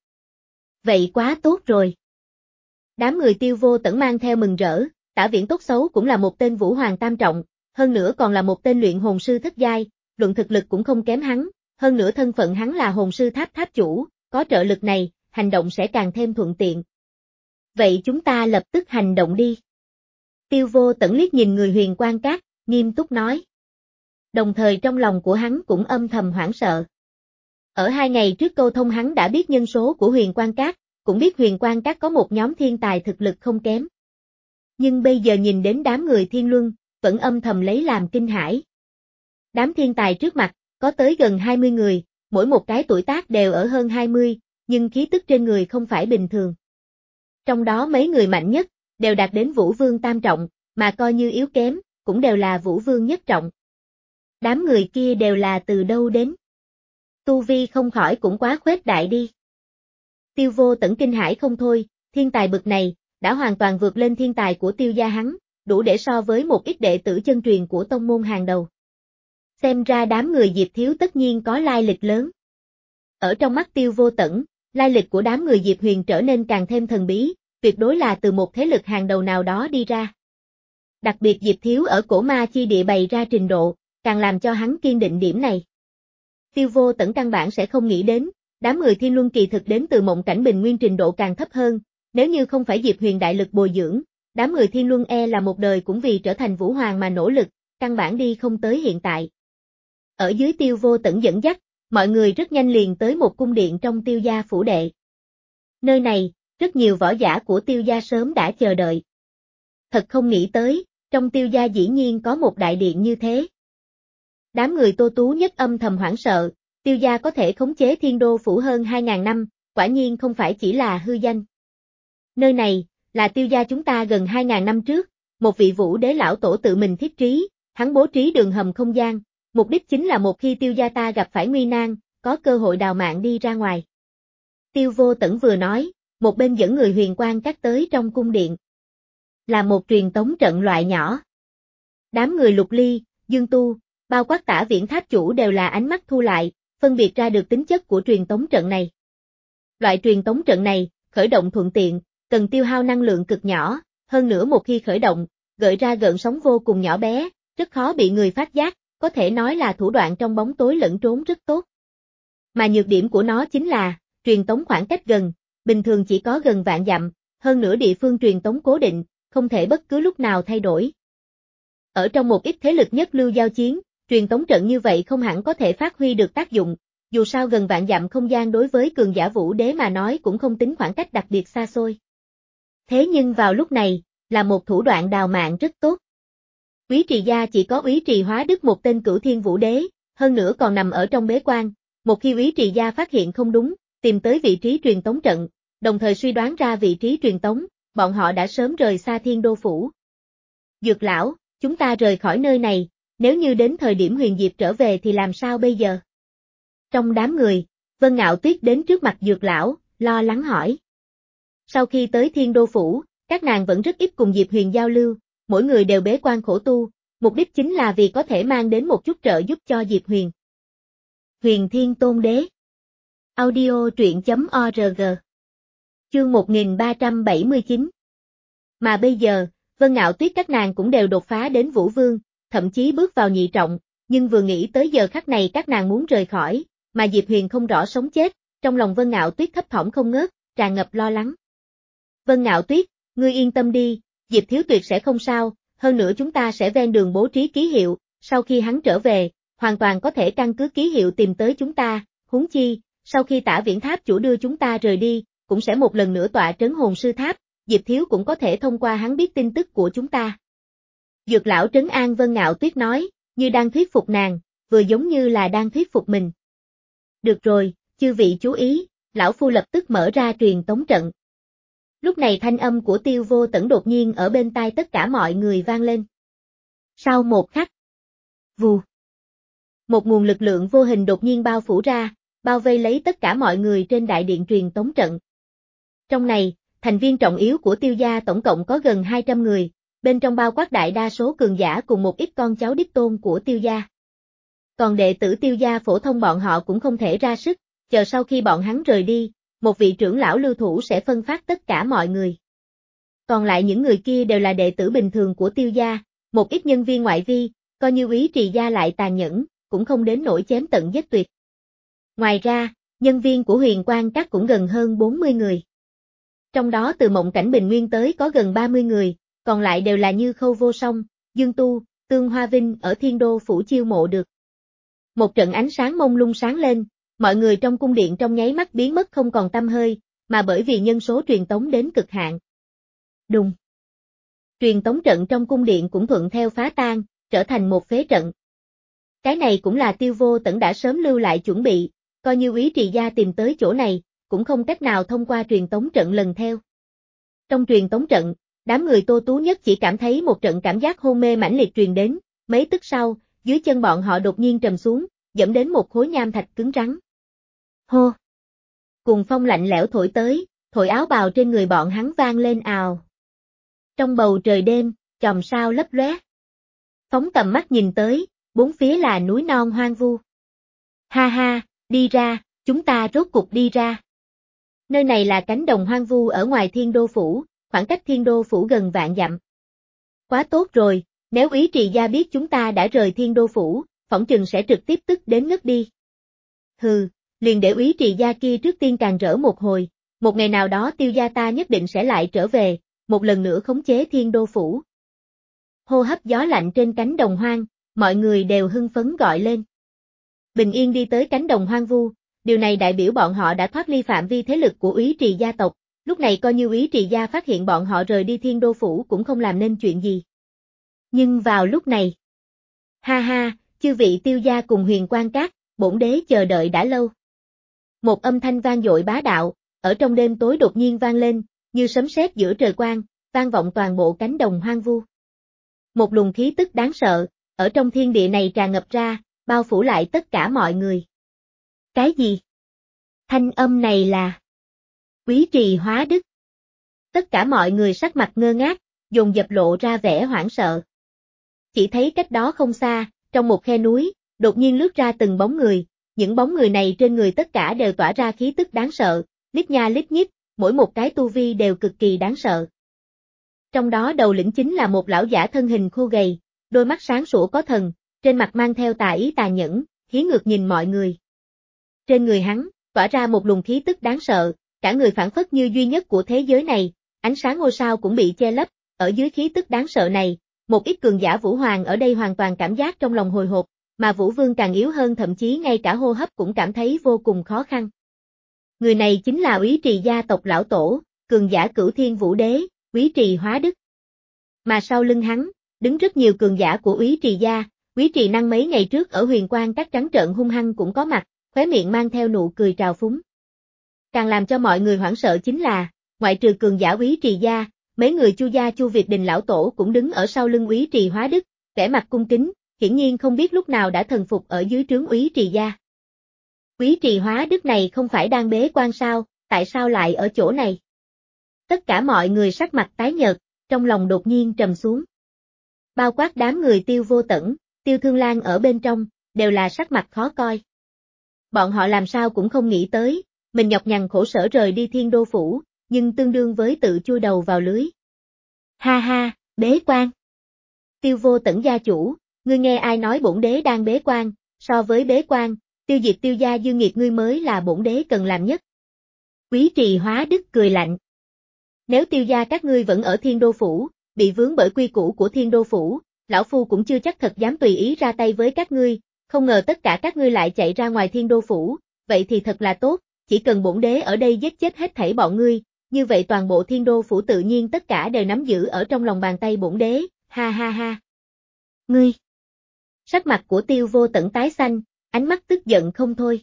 Vậy quá tốt rồi. Đám người Tiêu Vô Tẩn mang theo mừng rỡ, Tả Viễn tốt xấu cũng là một tên Vũ Hoàng tam trọng, hơn nữa còn là một tên luyện hồn sư thất giai, luận thực lực cũng không kém hắn, hơn nữa thân phận hắn là hồn sư tháp tháp chủ, có trợ lực này, hành động sẽ càng thêm thuận tiện. Vậy chúng ta lập tức hành động đi. Tiêu Vô Tẩn liếc nhìn người Huyền Quan Các, nghiêm túc nói. Đồng thời trong lòng của hắn cũng âm thầm hoảng sợ. Ở hai ngày trước câu thông hắn đã biết nhân số của Huyền Quan Các, cũng biết Huyền Quan Các có một nhóm thiên tài thực lực không kém. Nhưng bây giờ nhìn đến đám người Thiên Luân, vẫn âm thầm lấy làm kinh hãi. Đám thiên tài trước mặt, có tới gần hai mươi người, mỗi một cái tuổi tác đều ở hơn hai mươi, nhưng khí tức trên người không phải bình thường. Trong đó mấy người mạnh nhất, đều đạt đến Vũ Vương tam trọng, mà coi như yếu kém, cũng đều là Vũ Vương nhất trọng. Đám người kia đều là từ đâu đến? Tu vi không khỏi cũng quá khuếch đại đi. Tiêu Vô Tẩn kinh hãi không thôi, thiên tài bực này, đã hoàn toàn vượt lên thiên tài của Tiêu gia hắn, đủ để so với một ít đệ tử chân truyền của tông môn hàng đầu. Xem ra đám người Diệp Thiếu tất nhiên có lai lịch lớn. Ở trong mắt Tiêu Vô Tẩn, lai lịch của đám người Diệp Huyền trở nên càng thêm thần bí, tuyệt đối là từ một thế lực hàng đầu nào đó đi ra. Đặc biệt Diệp Thiếu ở cổ ma chi địa bày ra trình độ, càng làm cho hắn kiên định điểm này. Tiêu Vô Tẩn căn bản sẽ không nghĩ đến, đám người Thiên Luân kỳ thực đến từ mộng cảnh bình nguyên trình độ càng thấp hơn, nếu như không phải Diệp Huyền đại lực bồi dưỡng, đám người Thiên Luân e là một đời cũng vì trở thành Vũ Hoàng mà nỗ lực, căn bản đi không tới hiện tại. Ở dưới Tiêu Vô Tẩn dẫn dắt, mọi người rất nhanh liền tới một cung điện trong Tiêu gia phủ đệ. Nơi này, rất nhiều võ giả của Tiêu gia sớm đã chờ đợi. Thật không nghĩ tới, trong Tiêu gia dĩ nhiên có một đại điện như thế. Đám người Tô Tú Nhất âm thầm hoảng sợ, Tiêu gia có thể khống chế Thiên Đô phủ hơn hai ngàn năm, quả nhiên không phải chỉ là hư danh. Nơi này, là Tiêu gia chúng ta gần hai ngàn năm trước, một vị Vũ Đế lão tổ tự mình thiết trí, hắn bố trí đường hầm không gian, mục đích chính là một khi Tiêu gia ta gặp phải nguy nan, có cơ hội đào mạng đi ra ngoài. Tiêu Vô Tẩn vừa nói, một bên dẫn người Huyền Quan Các tới trong cung điện. Là một truyền tống trận loại nhỏ. Đám người Lục Ly, Dương Tu, bao quát Tả Viễn tháp chủ đều là ánh mắt thu lại, phân biệt ra được tính chất của truyền tống trận này. Loại truyền tống trận này, khởi động thuận tiện, cần tiêu hao năng lượng cực nhỏ, hơn nữa một khi khởi động, gợi ra gợn sóng vô cùng nhỏ bé, rất khó bị người phát giác, có thể nói là thủ đoạn trong bóng tối lẫn trốn rất tốt. Mà nhược điểm của nó chính là, truyền tống khoảng cách gần, bình thường chỉ có gần vạn dặm, hơn nữa địa phương truyền tống cố định, không thể bất cứ lúc nào thay đổi. Ở trong một ít thế lực nhất lưu giao chiến, truyền tống trận như vậy không hẳn có thể phát huy được tác dụng, dù sao gần vạn dặm không gian đối với cường giả Vũ Đế mà nói cũng không tính khoảng cách đặc biệt xa xôi. Thế nhưng vào lúc này, là một thủ đoạn đào mạng rất tốt. Úy Trì gia chỉ có Úy Trì Hóa Đức một tên Cửu Thiên Vũ Đế, hơn nữa còn nằm ở trong bế quan, một khi Úy Trì gia phát hiện không đúng, tìm tới vị trí truyền tống trận, đồng thời suy đoán ra vị trí truyền tống, bọn họ đã sớm rời xa Thiên Đô phủ. Dược lão, chúng ta rời khỏi nơi này, nếu như đến thời điểm Huyền Diệp trở về thì làm sao bây giờ? Trong đám người, Vân Ngạo Tuyết đến trước mặt Dược lão, lo lắng hỏi. Sau khi tới Thiên Đô phủ, các nàng vẫn rất ít cùng Diệp Huyền giao lưu, mỗi người đều bế quan khổ tu, Mục đích chính là vì có thể mang đến một chút trợ giúp cho Diệp Huyền. Huyền Thiên Tôn Đế. Audio truyện chấm org. Chương một nghìn ba trăm bảy mươi chín. Mà bây giờ, Vân Ngạo Tuyết các nàng cũng đều đột phá đến Vũ Vương, thậm chí bước vào nhị trọng, nhưng vừa nghĩ tới giờ khắc này các nàng muốn rời khỏi, mà Diệp Huyền không rõ sống chết, trong lòng Vân Ngạo Tuyết thấp thỏm không ngớt, tràn ngập lo lắng. Vân Ngạo Tuyết, ngươi yên tâm đi, Diệp Thiếu Tuyệt sẽ không sao, hơn nữa chúng ta sẽ ven đường bố trí ký hiệu, sau khi hắn trở về, hoàn toàn có thể căn cứ ký hiệu tìm tới chúng ta, huống chi, sau khi Tả Viễn Tháp chủ đưa chúng ta rời đi, cũng sẽ một lần nữa tọa trấn hồn sư tháp, Diệp Thiếu cũng có thể thông qua hắn biết tin tức của chúng ta. Dược lão trấn an Vân Ngạo Tuyết nói, như đang thuyết phục nàng, vừa giống như là đang thuyết phục mình. Được rồi, chư vị chú ý, lão phu lập tức mở ra truyền tống trận. Lúc này thanh âm của Tiêu Vô Tẩn đột nhiên ở bên tai tất cả mọi người vang lên. Sau một khắc, vù, một nguồn lực lượng vô hình đột nhiên bao phủ ra, bao vây lấy tất cả mọi người trên đại điện truyền tống trận. Trong này, thành viên trọng yếu của Tiêu gia tổng cộng có gần hai trăm người, bên trong bao quát đại đa số cường giả cùng một ít con cháu đích tôn của Tiêu gia. Còn đệ tử Tiêu gia phổ thông bọn họ cũng không thể ra sức, chờ sau khi bọn hắn rời đi, một vị trưởng lão lưu thủ sẽ phân phát tất cả mọi người. Còn lại những người kia đều là đệ tử bình thường của Tiêu gia, một ít nhân viên ngoại vi, coi như Úy Trì gia lại tàn nhẫn, cũng không đến nỗi chém tận giết tuyệt. Ngoài ra, nhân viên của Huyền Quang Các cũng gần hơn bốn mươi người. Trong đó từ Mộng Cảnh Bình Nguyên tới có gần ba mươi người, còn lại đều là như Khâu Vô Song, Dương Tu, Tương Hoa Vinh ở Thiên Đô Phủ chiêu mộ được. Một trận ánh sáng mông lung sáng lên, mọi người trong cung điện trong nháy mắt biến mất không còn tăm hơi, mà bởi vì nhân số truyền tống đến cực hạn. Đùng. Truyền tống trận trong cung điện cũng thuận theo phá tan, trở thành một phế trận. Cái này cũng là Tiêu Vô Tẩn đã sớm lưu lại chuẩn bị, coi như Úy Trì gia tìm tới chỗ này, cũng không cách nào thông qua truyền tống trận lần theo. Trong truyền tống trận, đám người Tô Tú Nhất chỉ cảm thấy một trận cảm giác hôn mê mãnh liệt truyền đến, mấy tức sau, dưới chân bọn họ đột nhiên trầm xuống, dẫm đến một khối nham thạch cứng rắn. Hô! Cùng phong lạnh lẽo thổi tới, thổi áo bào trên người bọn hắn vang lên ào. Trong bầu trời đêm, chòm sao lấp lóe. Phóng tầm mắt nhìn tới, bốn phía là núi non hoang vu. Ha ha, đi ra, chúng ta rốt cục đi ra. Nơi này là cánh đồng hoang vu ở ngoài Thiên Đô Phủ, khoảng cách Thiên Đô Phủ gần vạn dặm. Quá tốt rồi, nếu Úy Trì gia biết chúng ta đã rời Thiên Đô Phủ, phỏng chừng sẽ trực tiếp tức đến ngất đi. Hừ, liền để Úy Trì gia kia trước tiên càng rỡ một hồi, một ngày nào đó Tiêu gia ta nhất định sẽ lại trở về, một lần nữa khống chế Thiên Đô Phủ. Hô hấp gió lạnh trên cánh đồng hoang, mọi người đều hưng phấn gọi lên. Bình yên đi tới cánh đồng hoang vu, điều này đại biểu bọn họ đã thoát ly phạm vi thế lực của Úy Trì gia tộc, lúc này coi như Úy Trì gia phát hiện bọn họ rời đi Thiên Đô Phủ cũng không làm nên chuyện gì. Nhưng vào lúc này, ha ha, chư vị Tiêu gia cùng Huyền Quang Các, bổn đế chờ đợi đã lâu. Một âm thanh vang dội bá đạo, ở trong đêm tối đột nhiên vang lên, như sấm sét giữa trời quang, vang vọng toàn bộ cánh đồng hoang vu. Một luồng khí tức đáng sợ, ở trong thiên địa này tràn ngập ra, bao phủ lại tất cả mọi người. Cái gì? Thanh âm này là Úy Trì hóa đức. Tất cả mọi người sắc mặt ngơ ngác, dồn dập lộ ra vẻ hoảng sợ. Chỉ thấy cách đó không xa, trong một khe núi, đột nhiên lướt ra từng bóng người, những bóng người này trên người tất cả đều tỏa ra khí tức đáng sợ, lít nha lít nhít, mỗi một cái tu vi đều cực kỳ đáng sợ. Trong đó đầu lĩnh chính là một lão giả thân hình khô gầy, đôi mắt sáng sủa có thần, trên mặt mang theo tà ý tà nhẫn, hí ngược nhìn mọi người. Trên người hắn, tỏa ra một luồng khí tức đáng sợ, cả người phảng phất như duy nhất của thế giới này, ánh sáng ngôi sao cũng bị che lấp, ở dưới khí tức đáng sợ này, một ít cường giả Vũ Hoàng ở đây hoàn toàn cảm giác trong lòng hồi hộp, mà Vũ Vương càng yếu hơn thậm chí ngay cả hô hấp cũng cảm thấy vô cùng khó khăn. Người này chính là Úy Trì gia tộc lão tổ, cường giả Cửu Thiên Vũ Đế, Úy Trì hóa đức. Mà sau lưng hắn, đứng rất nhiều cường giả của Úy Trì gia, Úy Trì Năng mấy ngày trước ở Huyền Quang Các trắng trợn hung hăng cũng có mặt, khóe miệng mang theo nụ cười trào phúng. Càng làm cho mọi người hoảng sợ chính là, ngoại trừ cường giả Úy Trì gia, mấy người Chu gia Chu Việt Đình lão tổ cũng đứng ở sau lưng Úy Trì hóa đức, vẻ mặt cung kính, hiển nhiên không biết lúc nào đã thần phục ở dưới trướng Úy Trì gia. Úy Trì hóa đức này không phải đang bế quan sao, tại sao lại ở chỗ này? Tất cả mọi người sắc mặt tái nhợt, trong lòng đột nhiên trầm xuống. Bao quát đám người Tiêu Vô Tẩn, Tiêu Thương Lan ở bên trong, đều là sắc mặt khó coi. Bọn họ làm sao cũng không nghĩ tới, mình nhọc nhằn khổ sở rời đi Thiên Đô Phủ, nhưng tương đương với tự chui đầu vào lưới. Ha ha, bế quan. Tiêu Vô Tẩn gia chủ, ngươi nghe ai nói bổn đế đang bế quan, so với bế quan, tiêu diệt Tiêu gia dư nghiệt ngươi mới là bổn đế cần làm nhất. Quý Trì Hóa Đức cười lạnh. Nếu Tiêu gia các ngươi vẫn ở Thiên Đô Phủ, bị vướng bởi quy củ của Thiên Đô Phủ, lão phu cũng chưa chắc thật dám tùy ý ra tay với các ngươi, không ngờ tất cả các ngươi lại chạy ra ngoài Thiên Đô Phủ, vậy thì thật là tốt, chỉ cần bổn đế ở đây giết chết hết thảy bọn ngươi, như vậy toàn bộ Thiên Đô Phủ tự nhiên tất cả đều nắm giữ ở trong lòng bàn tay bổn đế, ha ha ha. Ngươi! Sắc mặt của Tiêu Vô Tẩn tái xanh, ánh mắt tức giận không thôi.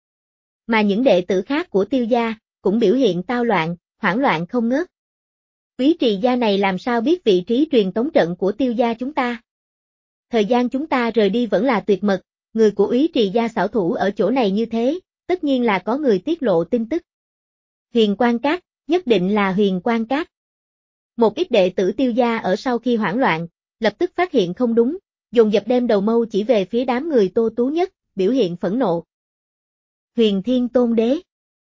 Mà những đệ tử khác của Tiêu gia, cũng biểu hiện tao loạn, hoảng loạn không ngớt. Quý Trì gia này làm sao biết vị trí truyền tống trận của Tiêu gia chúng ta? Thời gian chúng ta rời đi vẫn là tuyệt mật, người của Úy Trì gia xảo thủ ở chỗ này như thế, tất nhiên là có người tiết lộ tin tức. Huyền Quan Các, nhất định là Huyền Quan Các. Một ít đệ tử Tiêu gia ở sau khi hoảng loạn, lập tức phát hiện không đúng, dồn dập đem đầu mâu chỉ về phía đám người Tô Tú Nhất, biểu hiện phẫn nộ. Huyền Thiên Tôn Đế.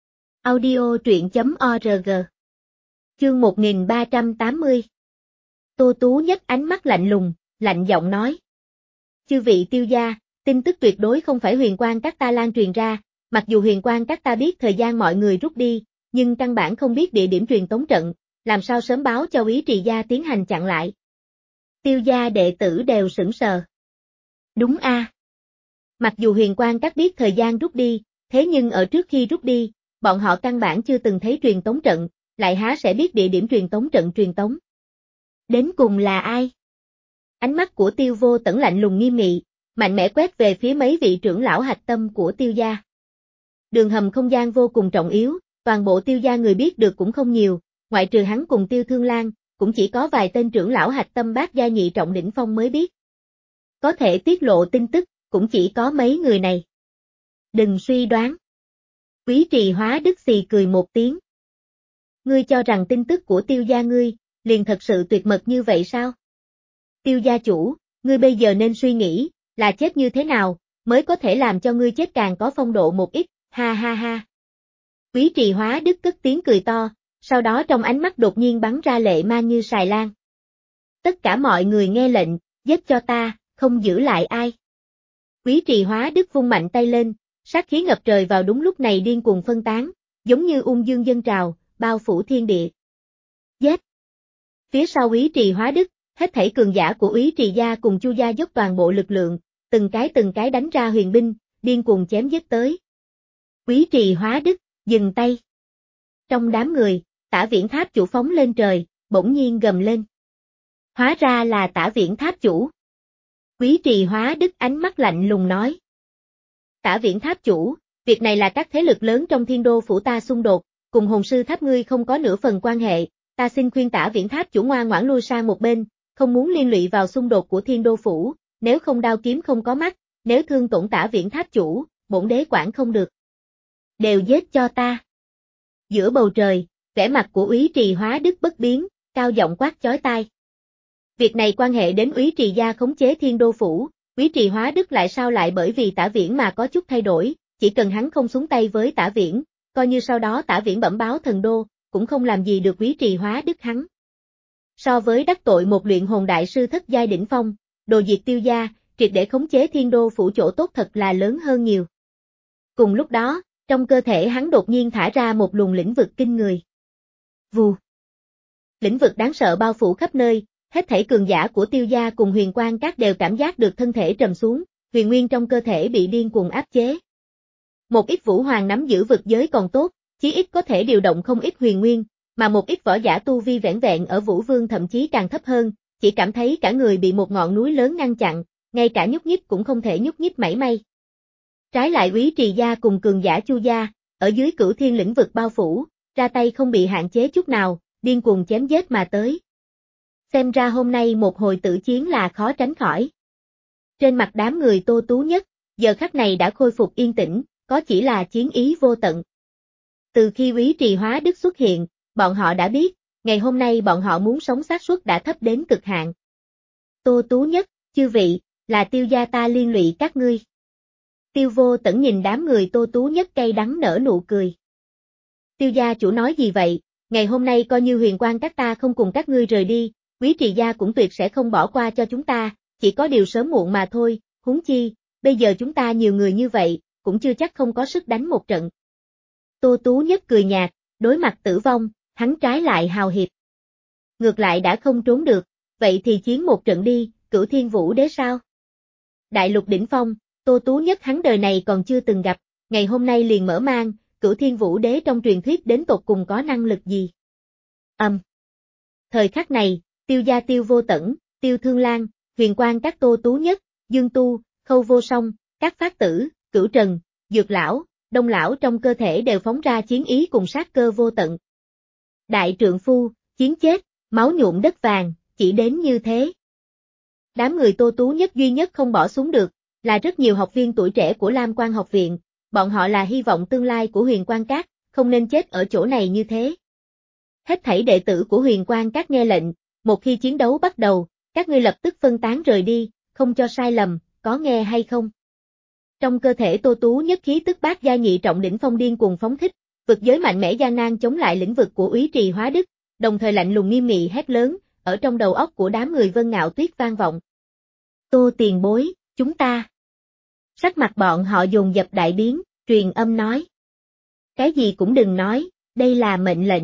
Audio truyện.org. Chương một nghìn ba trăm tám mươi. Tô Tú Nhất ánh mắt lạnh lùng, lạnh giọng nói. Chư vị Tiêu gia, tin tức tuyệt đối không phải Huyền Quan Các ta lan truyền ra, mặc dù Huyền Quan Các ta biết thời gian mọi người rút đi, nhưng căn bản không biết địa điểm truyền tống trận, làm sao sớm báo cho Úy Trì gia tiến hành chặn lại. Tiêu gia đệ tử đều sững sờ. Đúng a. À. Mặc dù Huyền Quan Các biết thời gian rút đi, thế nhưng ở trước khi rút đi, bọn họ căn bản chưa từng thấy truyền tống trận, lại há sẽ biết địa điểm truyền tống trận truyền tống. Đến cùng là ai? Ánh mắt của Tiêu Vô Tẩn lạnh lùng nghiêm nghị, mạnh mẽ quét về phía mấy vị trưởng lão hạch tâm của Tiêu gia. Đường hầm không gian vô cùng trọng yếu, toàn bộ Tiêu gia người biết được cũng không nhiều, ngoại trừ hắn cùng Tiêu Thương Lan, cũng chỉ có vài tên trưởng lão hạch tâm bát gia nhị trọng đỉnh phong mới biết. Có thể tiết lộ tin tức, cũng chỉ có mấy người này. Đừng suy đoán. Quý Trì Hóa Đức xì cười một tiếng. Ngươi cho rằng tin tức của Tiêu gia ngươi, liền thật sự tuyệt mật như vậy sao? Tiêu gia chủ, ngươi bây giờ nên suy nghĩ, là chết như thế nào, mới có thể làm cho ngươi chết càng có phong độ một ít, ha ha ha. Quý Trì Hóa Đức cất tiếng cười to, sau đó trong ánh mắt đột nhiên bắn ra lệ mang như sài lan. Tất cả mọi người nghe lệnh, giết cho ta, không giữ lại ai. Quý Trì Hóa Đức vung mạnh tay lên, sát khí ngập trời vào đúng lúc này điên cuồng phân tán, giống như ung dương dân trào, bao phủ thiên địa. Giết! Phía sau Úy Trì Hóa Đức, hết thảy cường giả của Úy Trì gia cùng Chu gia dốc toàn bộ lực lượng, từng cái từng cái đánh ra huyền binh, điên cuồng chém giết tới. Úy Trì Hóa Đức, dừng tay. Trong đám người, Tả Viễn Tháp chủ phóng lên trời, bỗng nhiên gầm lên. Hóa ra là Tả Viễn Tháp chủ. Úy Trì Hóa Đức ánh mắt lạnh lùng nói. Tả Viễn Tháp chủ, việc này là các thế lực lớn trong Thiên Đô phủ ta xung đột, cùng hồn sư tháp ngươi không có nửa phần quan hệ, ta xin khuyên Tả Viễn Tháp chủ ngoan ngoãn lui sang một bên, không muốn liên lụy vào xung đột của Thiên Đô phủ, nếu không đao kiếm không có mắt, nếu thương tổn Tả Viễn Tháp chủ, bổn đế quản không được. Đều giết cho ta. Giữa bầu trời, vẻ mặt của Úy Trì Hóa Đức bất biến, cao giọng quát chói tai. Việc này quan hệ đến Úy Trì gia khống chế Thiên Đô phủ, Úy Trì Hóa Đức lại sao lại bởi vì Tả Viễn mà có chút thay đổi, chỉ cần hắn không xuống tay với Tả Viễn, coi như sau đó Tả Viễn bẩm báo thần đô, cũng không làm gì được Úy Trì Hóa Đức hắn. So với đắc tội một luyện hồn đại sư thất giai đỉnh phong, đồ diệt Tiêu gia, triệt để khống chế Thiên Đô phủ chỗ tốt thật là lớn hơn nhiều. Cùng lúc đó, trong cơ thể hắn đột nhiên thả ra một luồng lĩnh vực kinh người. Vù. Lĩnh vực đáng sợ bao phủ khắp nơi, hết thảy cường giả của Tiêu gia cùng Huyền Quan Các đều cảm giác được thân thể trầm xuống, huyền nguyên trong cơ thể bị điên cuồng áp chế. Một ít vũ hoàng nắm giữ vực giới còn tốt, chí ít có thể điều động không ít huyền nguyên, mà một ít võ giả tu vi vẻn vẹn ở vũ vương thậm chí càng thấp hơn, chỉ cảm thấy cả người bị một ngọn núi lớn ngăn chặn, ngay cả nhúc nhích cũng không thể nhúc nhích mảy may. Trái lại Úy Trì gia cùng cường giả Chu gia, ở dưới cửu thiên lĩnh vực bao phủ, ra tay không bị hạn chế chút nào, điên cuồng chém giết mà tới. Xem ra hôm nay một hồi tử chiến là khó tránh khỏi. Trên mặt đám người Tô Tú Nhất, giờ khắc này đã khôi phục yên tĩnh, có chỉ là chiến ý vô tận. Từ khi Úy Trì Hóa Đức xuất hiện, bọn họ đã biết, ngày hôm nay bọn họ muốn sống xác suất đã thấp đến cực hạn. Tô Tú Nhất, chư vị, là Tiêu gia ta liên lụy các ngươi. Tiêu Vô Tẩn nhìn đám người Tô Tú Nhất cay đắng nở nụ cười. Tiêu gia chủ nói gì vậy, ngày hôm nay coi như huyền quan các ta không cùng các ngươi rời đi, Quý Trì gia cũng tuyệt sẽ không bỏ qua cho chúng ta, chỉ có điều sớm muộn mà thôi, huống chi, bây giờ chúng ta nhiều người như vậy, cũng chưa chắc không có sức đánh một trận. Tô Tú Nhất cười nhạt, đối mặt tử vong, hắn trái lại hào hiệp. Ngược lại đã không trốn được, vậy thì chiến một trận đi, Cửu Thiên Vũ Đế sao? Đại lục đỉnh phong, Tô Tú Nhất hắn đời này còn chưa từng gặp, ngày hôm nay liền mở mang, Cửu Thiên Vũ Đế trong truyền thuyết đến tột cùng có năng lực gì? Âm. Um. Thời khắc này, Tiêu gia Tiêu Vô Tẩn, Tiêu Thương Lan, huyền quan các Tô Tú Nhất, Dương Tu, Khâu Vô Song, các phát tử, Cửu Trần, Dược Lão, Đông Lão trong cơ thể đều phóng ra chiến ý cùng sát cơ vô tận. Đại trượng phu, chiến chết, máu nhuộm đất vàng, chỉ đến như thế. Đám người Tô Tú Nhất duy nhất không bỏ xuống được, là rất nhiều học viên tuổi trẻ của Lam Quan học viện, bọn họ là hy vọng tương lai của Huyền Quan Các, không nên chết ở chỗ này như thế. Hết thảy đệ tử của Huyền Quan Các nghe lệnh, một khi chiến đấu bắt đầu, các ngươi lập tức phân tán rời đi, không cho sai lầm, có nghe hay không? Trong cơ thể Tô Tú Nhất khí tức bát gia nhị trọng đỉnh phong điên cuồng phóng thích, vực giới mạnh mẽ gian nan chống lại lĩnh vực của Úy Trì Hóa Đức, đồng thời lạnh lùng nghiêm nghị hét lớn, ở trong đầu óc của đám người Vân Ngạo Tuyết vang vọng. Tô tiền bối, chúng ta. Sắc mặt bọn họ dồn dập đại biến, truyền âm nói. Cái gì cũng đừng nói, đây là mệnh lệnh.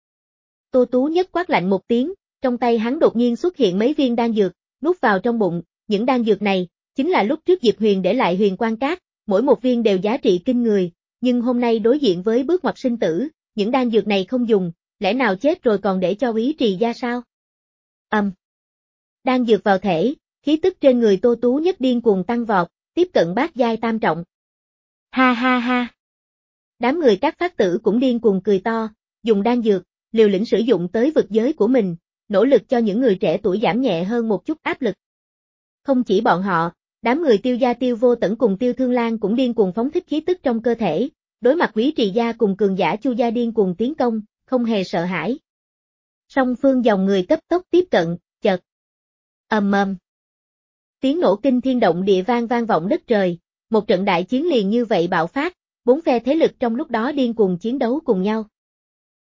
Tô Tú Nhất quát lạnh một tiếng, trong tay hắn đột nhiên xuất hiện mấy viên đan dược, nuốt vào trong bụng, những đan dược này, chính là lúc trước Diệp Huyền để lại Huyền Quan Các, mỗi một viên đều giá trị kinh người, nhưng hôm nay đối diện với bước ngoặt sinh tử, những đan dược này không dùng, lẽ nào chết rồi còn để cho Úy Trì gia sao? Âm. Um. Đan dược vào thể, khí tức trên người Tô Tú Nhất điên cuồng tăng vọt, tiếp cận bát giai tam trọng. Ha ha ha. Đám người các phát tử cũng điên cuồng cười to, dùng đan dược, liều lĩnh sử dụng tới vực giới của mình, nỗ lực cho những người trẻ tuổi giảm nhẹ hơn một chút áp lực. Không chỉ bọn họ, đám người Tiêu gia Tiêu Vô Tẩn cùng Tiêu Thương Lan cũng điên cuồng phóng thích khí tức trong cơ thể, đối mặt Quý Trì gia cùng cường giả Chu gia điên cuồng tiến công, không hề sợ hãi. Song phương dòng người cấp tốc tiếp cận, chợt. Ầm ầm. Tiếng nổ kinh thiên động địa vang vang vọng đất trời, một trận đại chiến liền như vậy bạo phát, bốn phe thế lực trong lúc đó điên cuồng chiến đấu cùng nhau.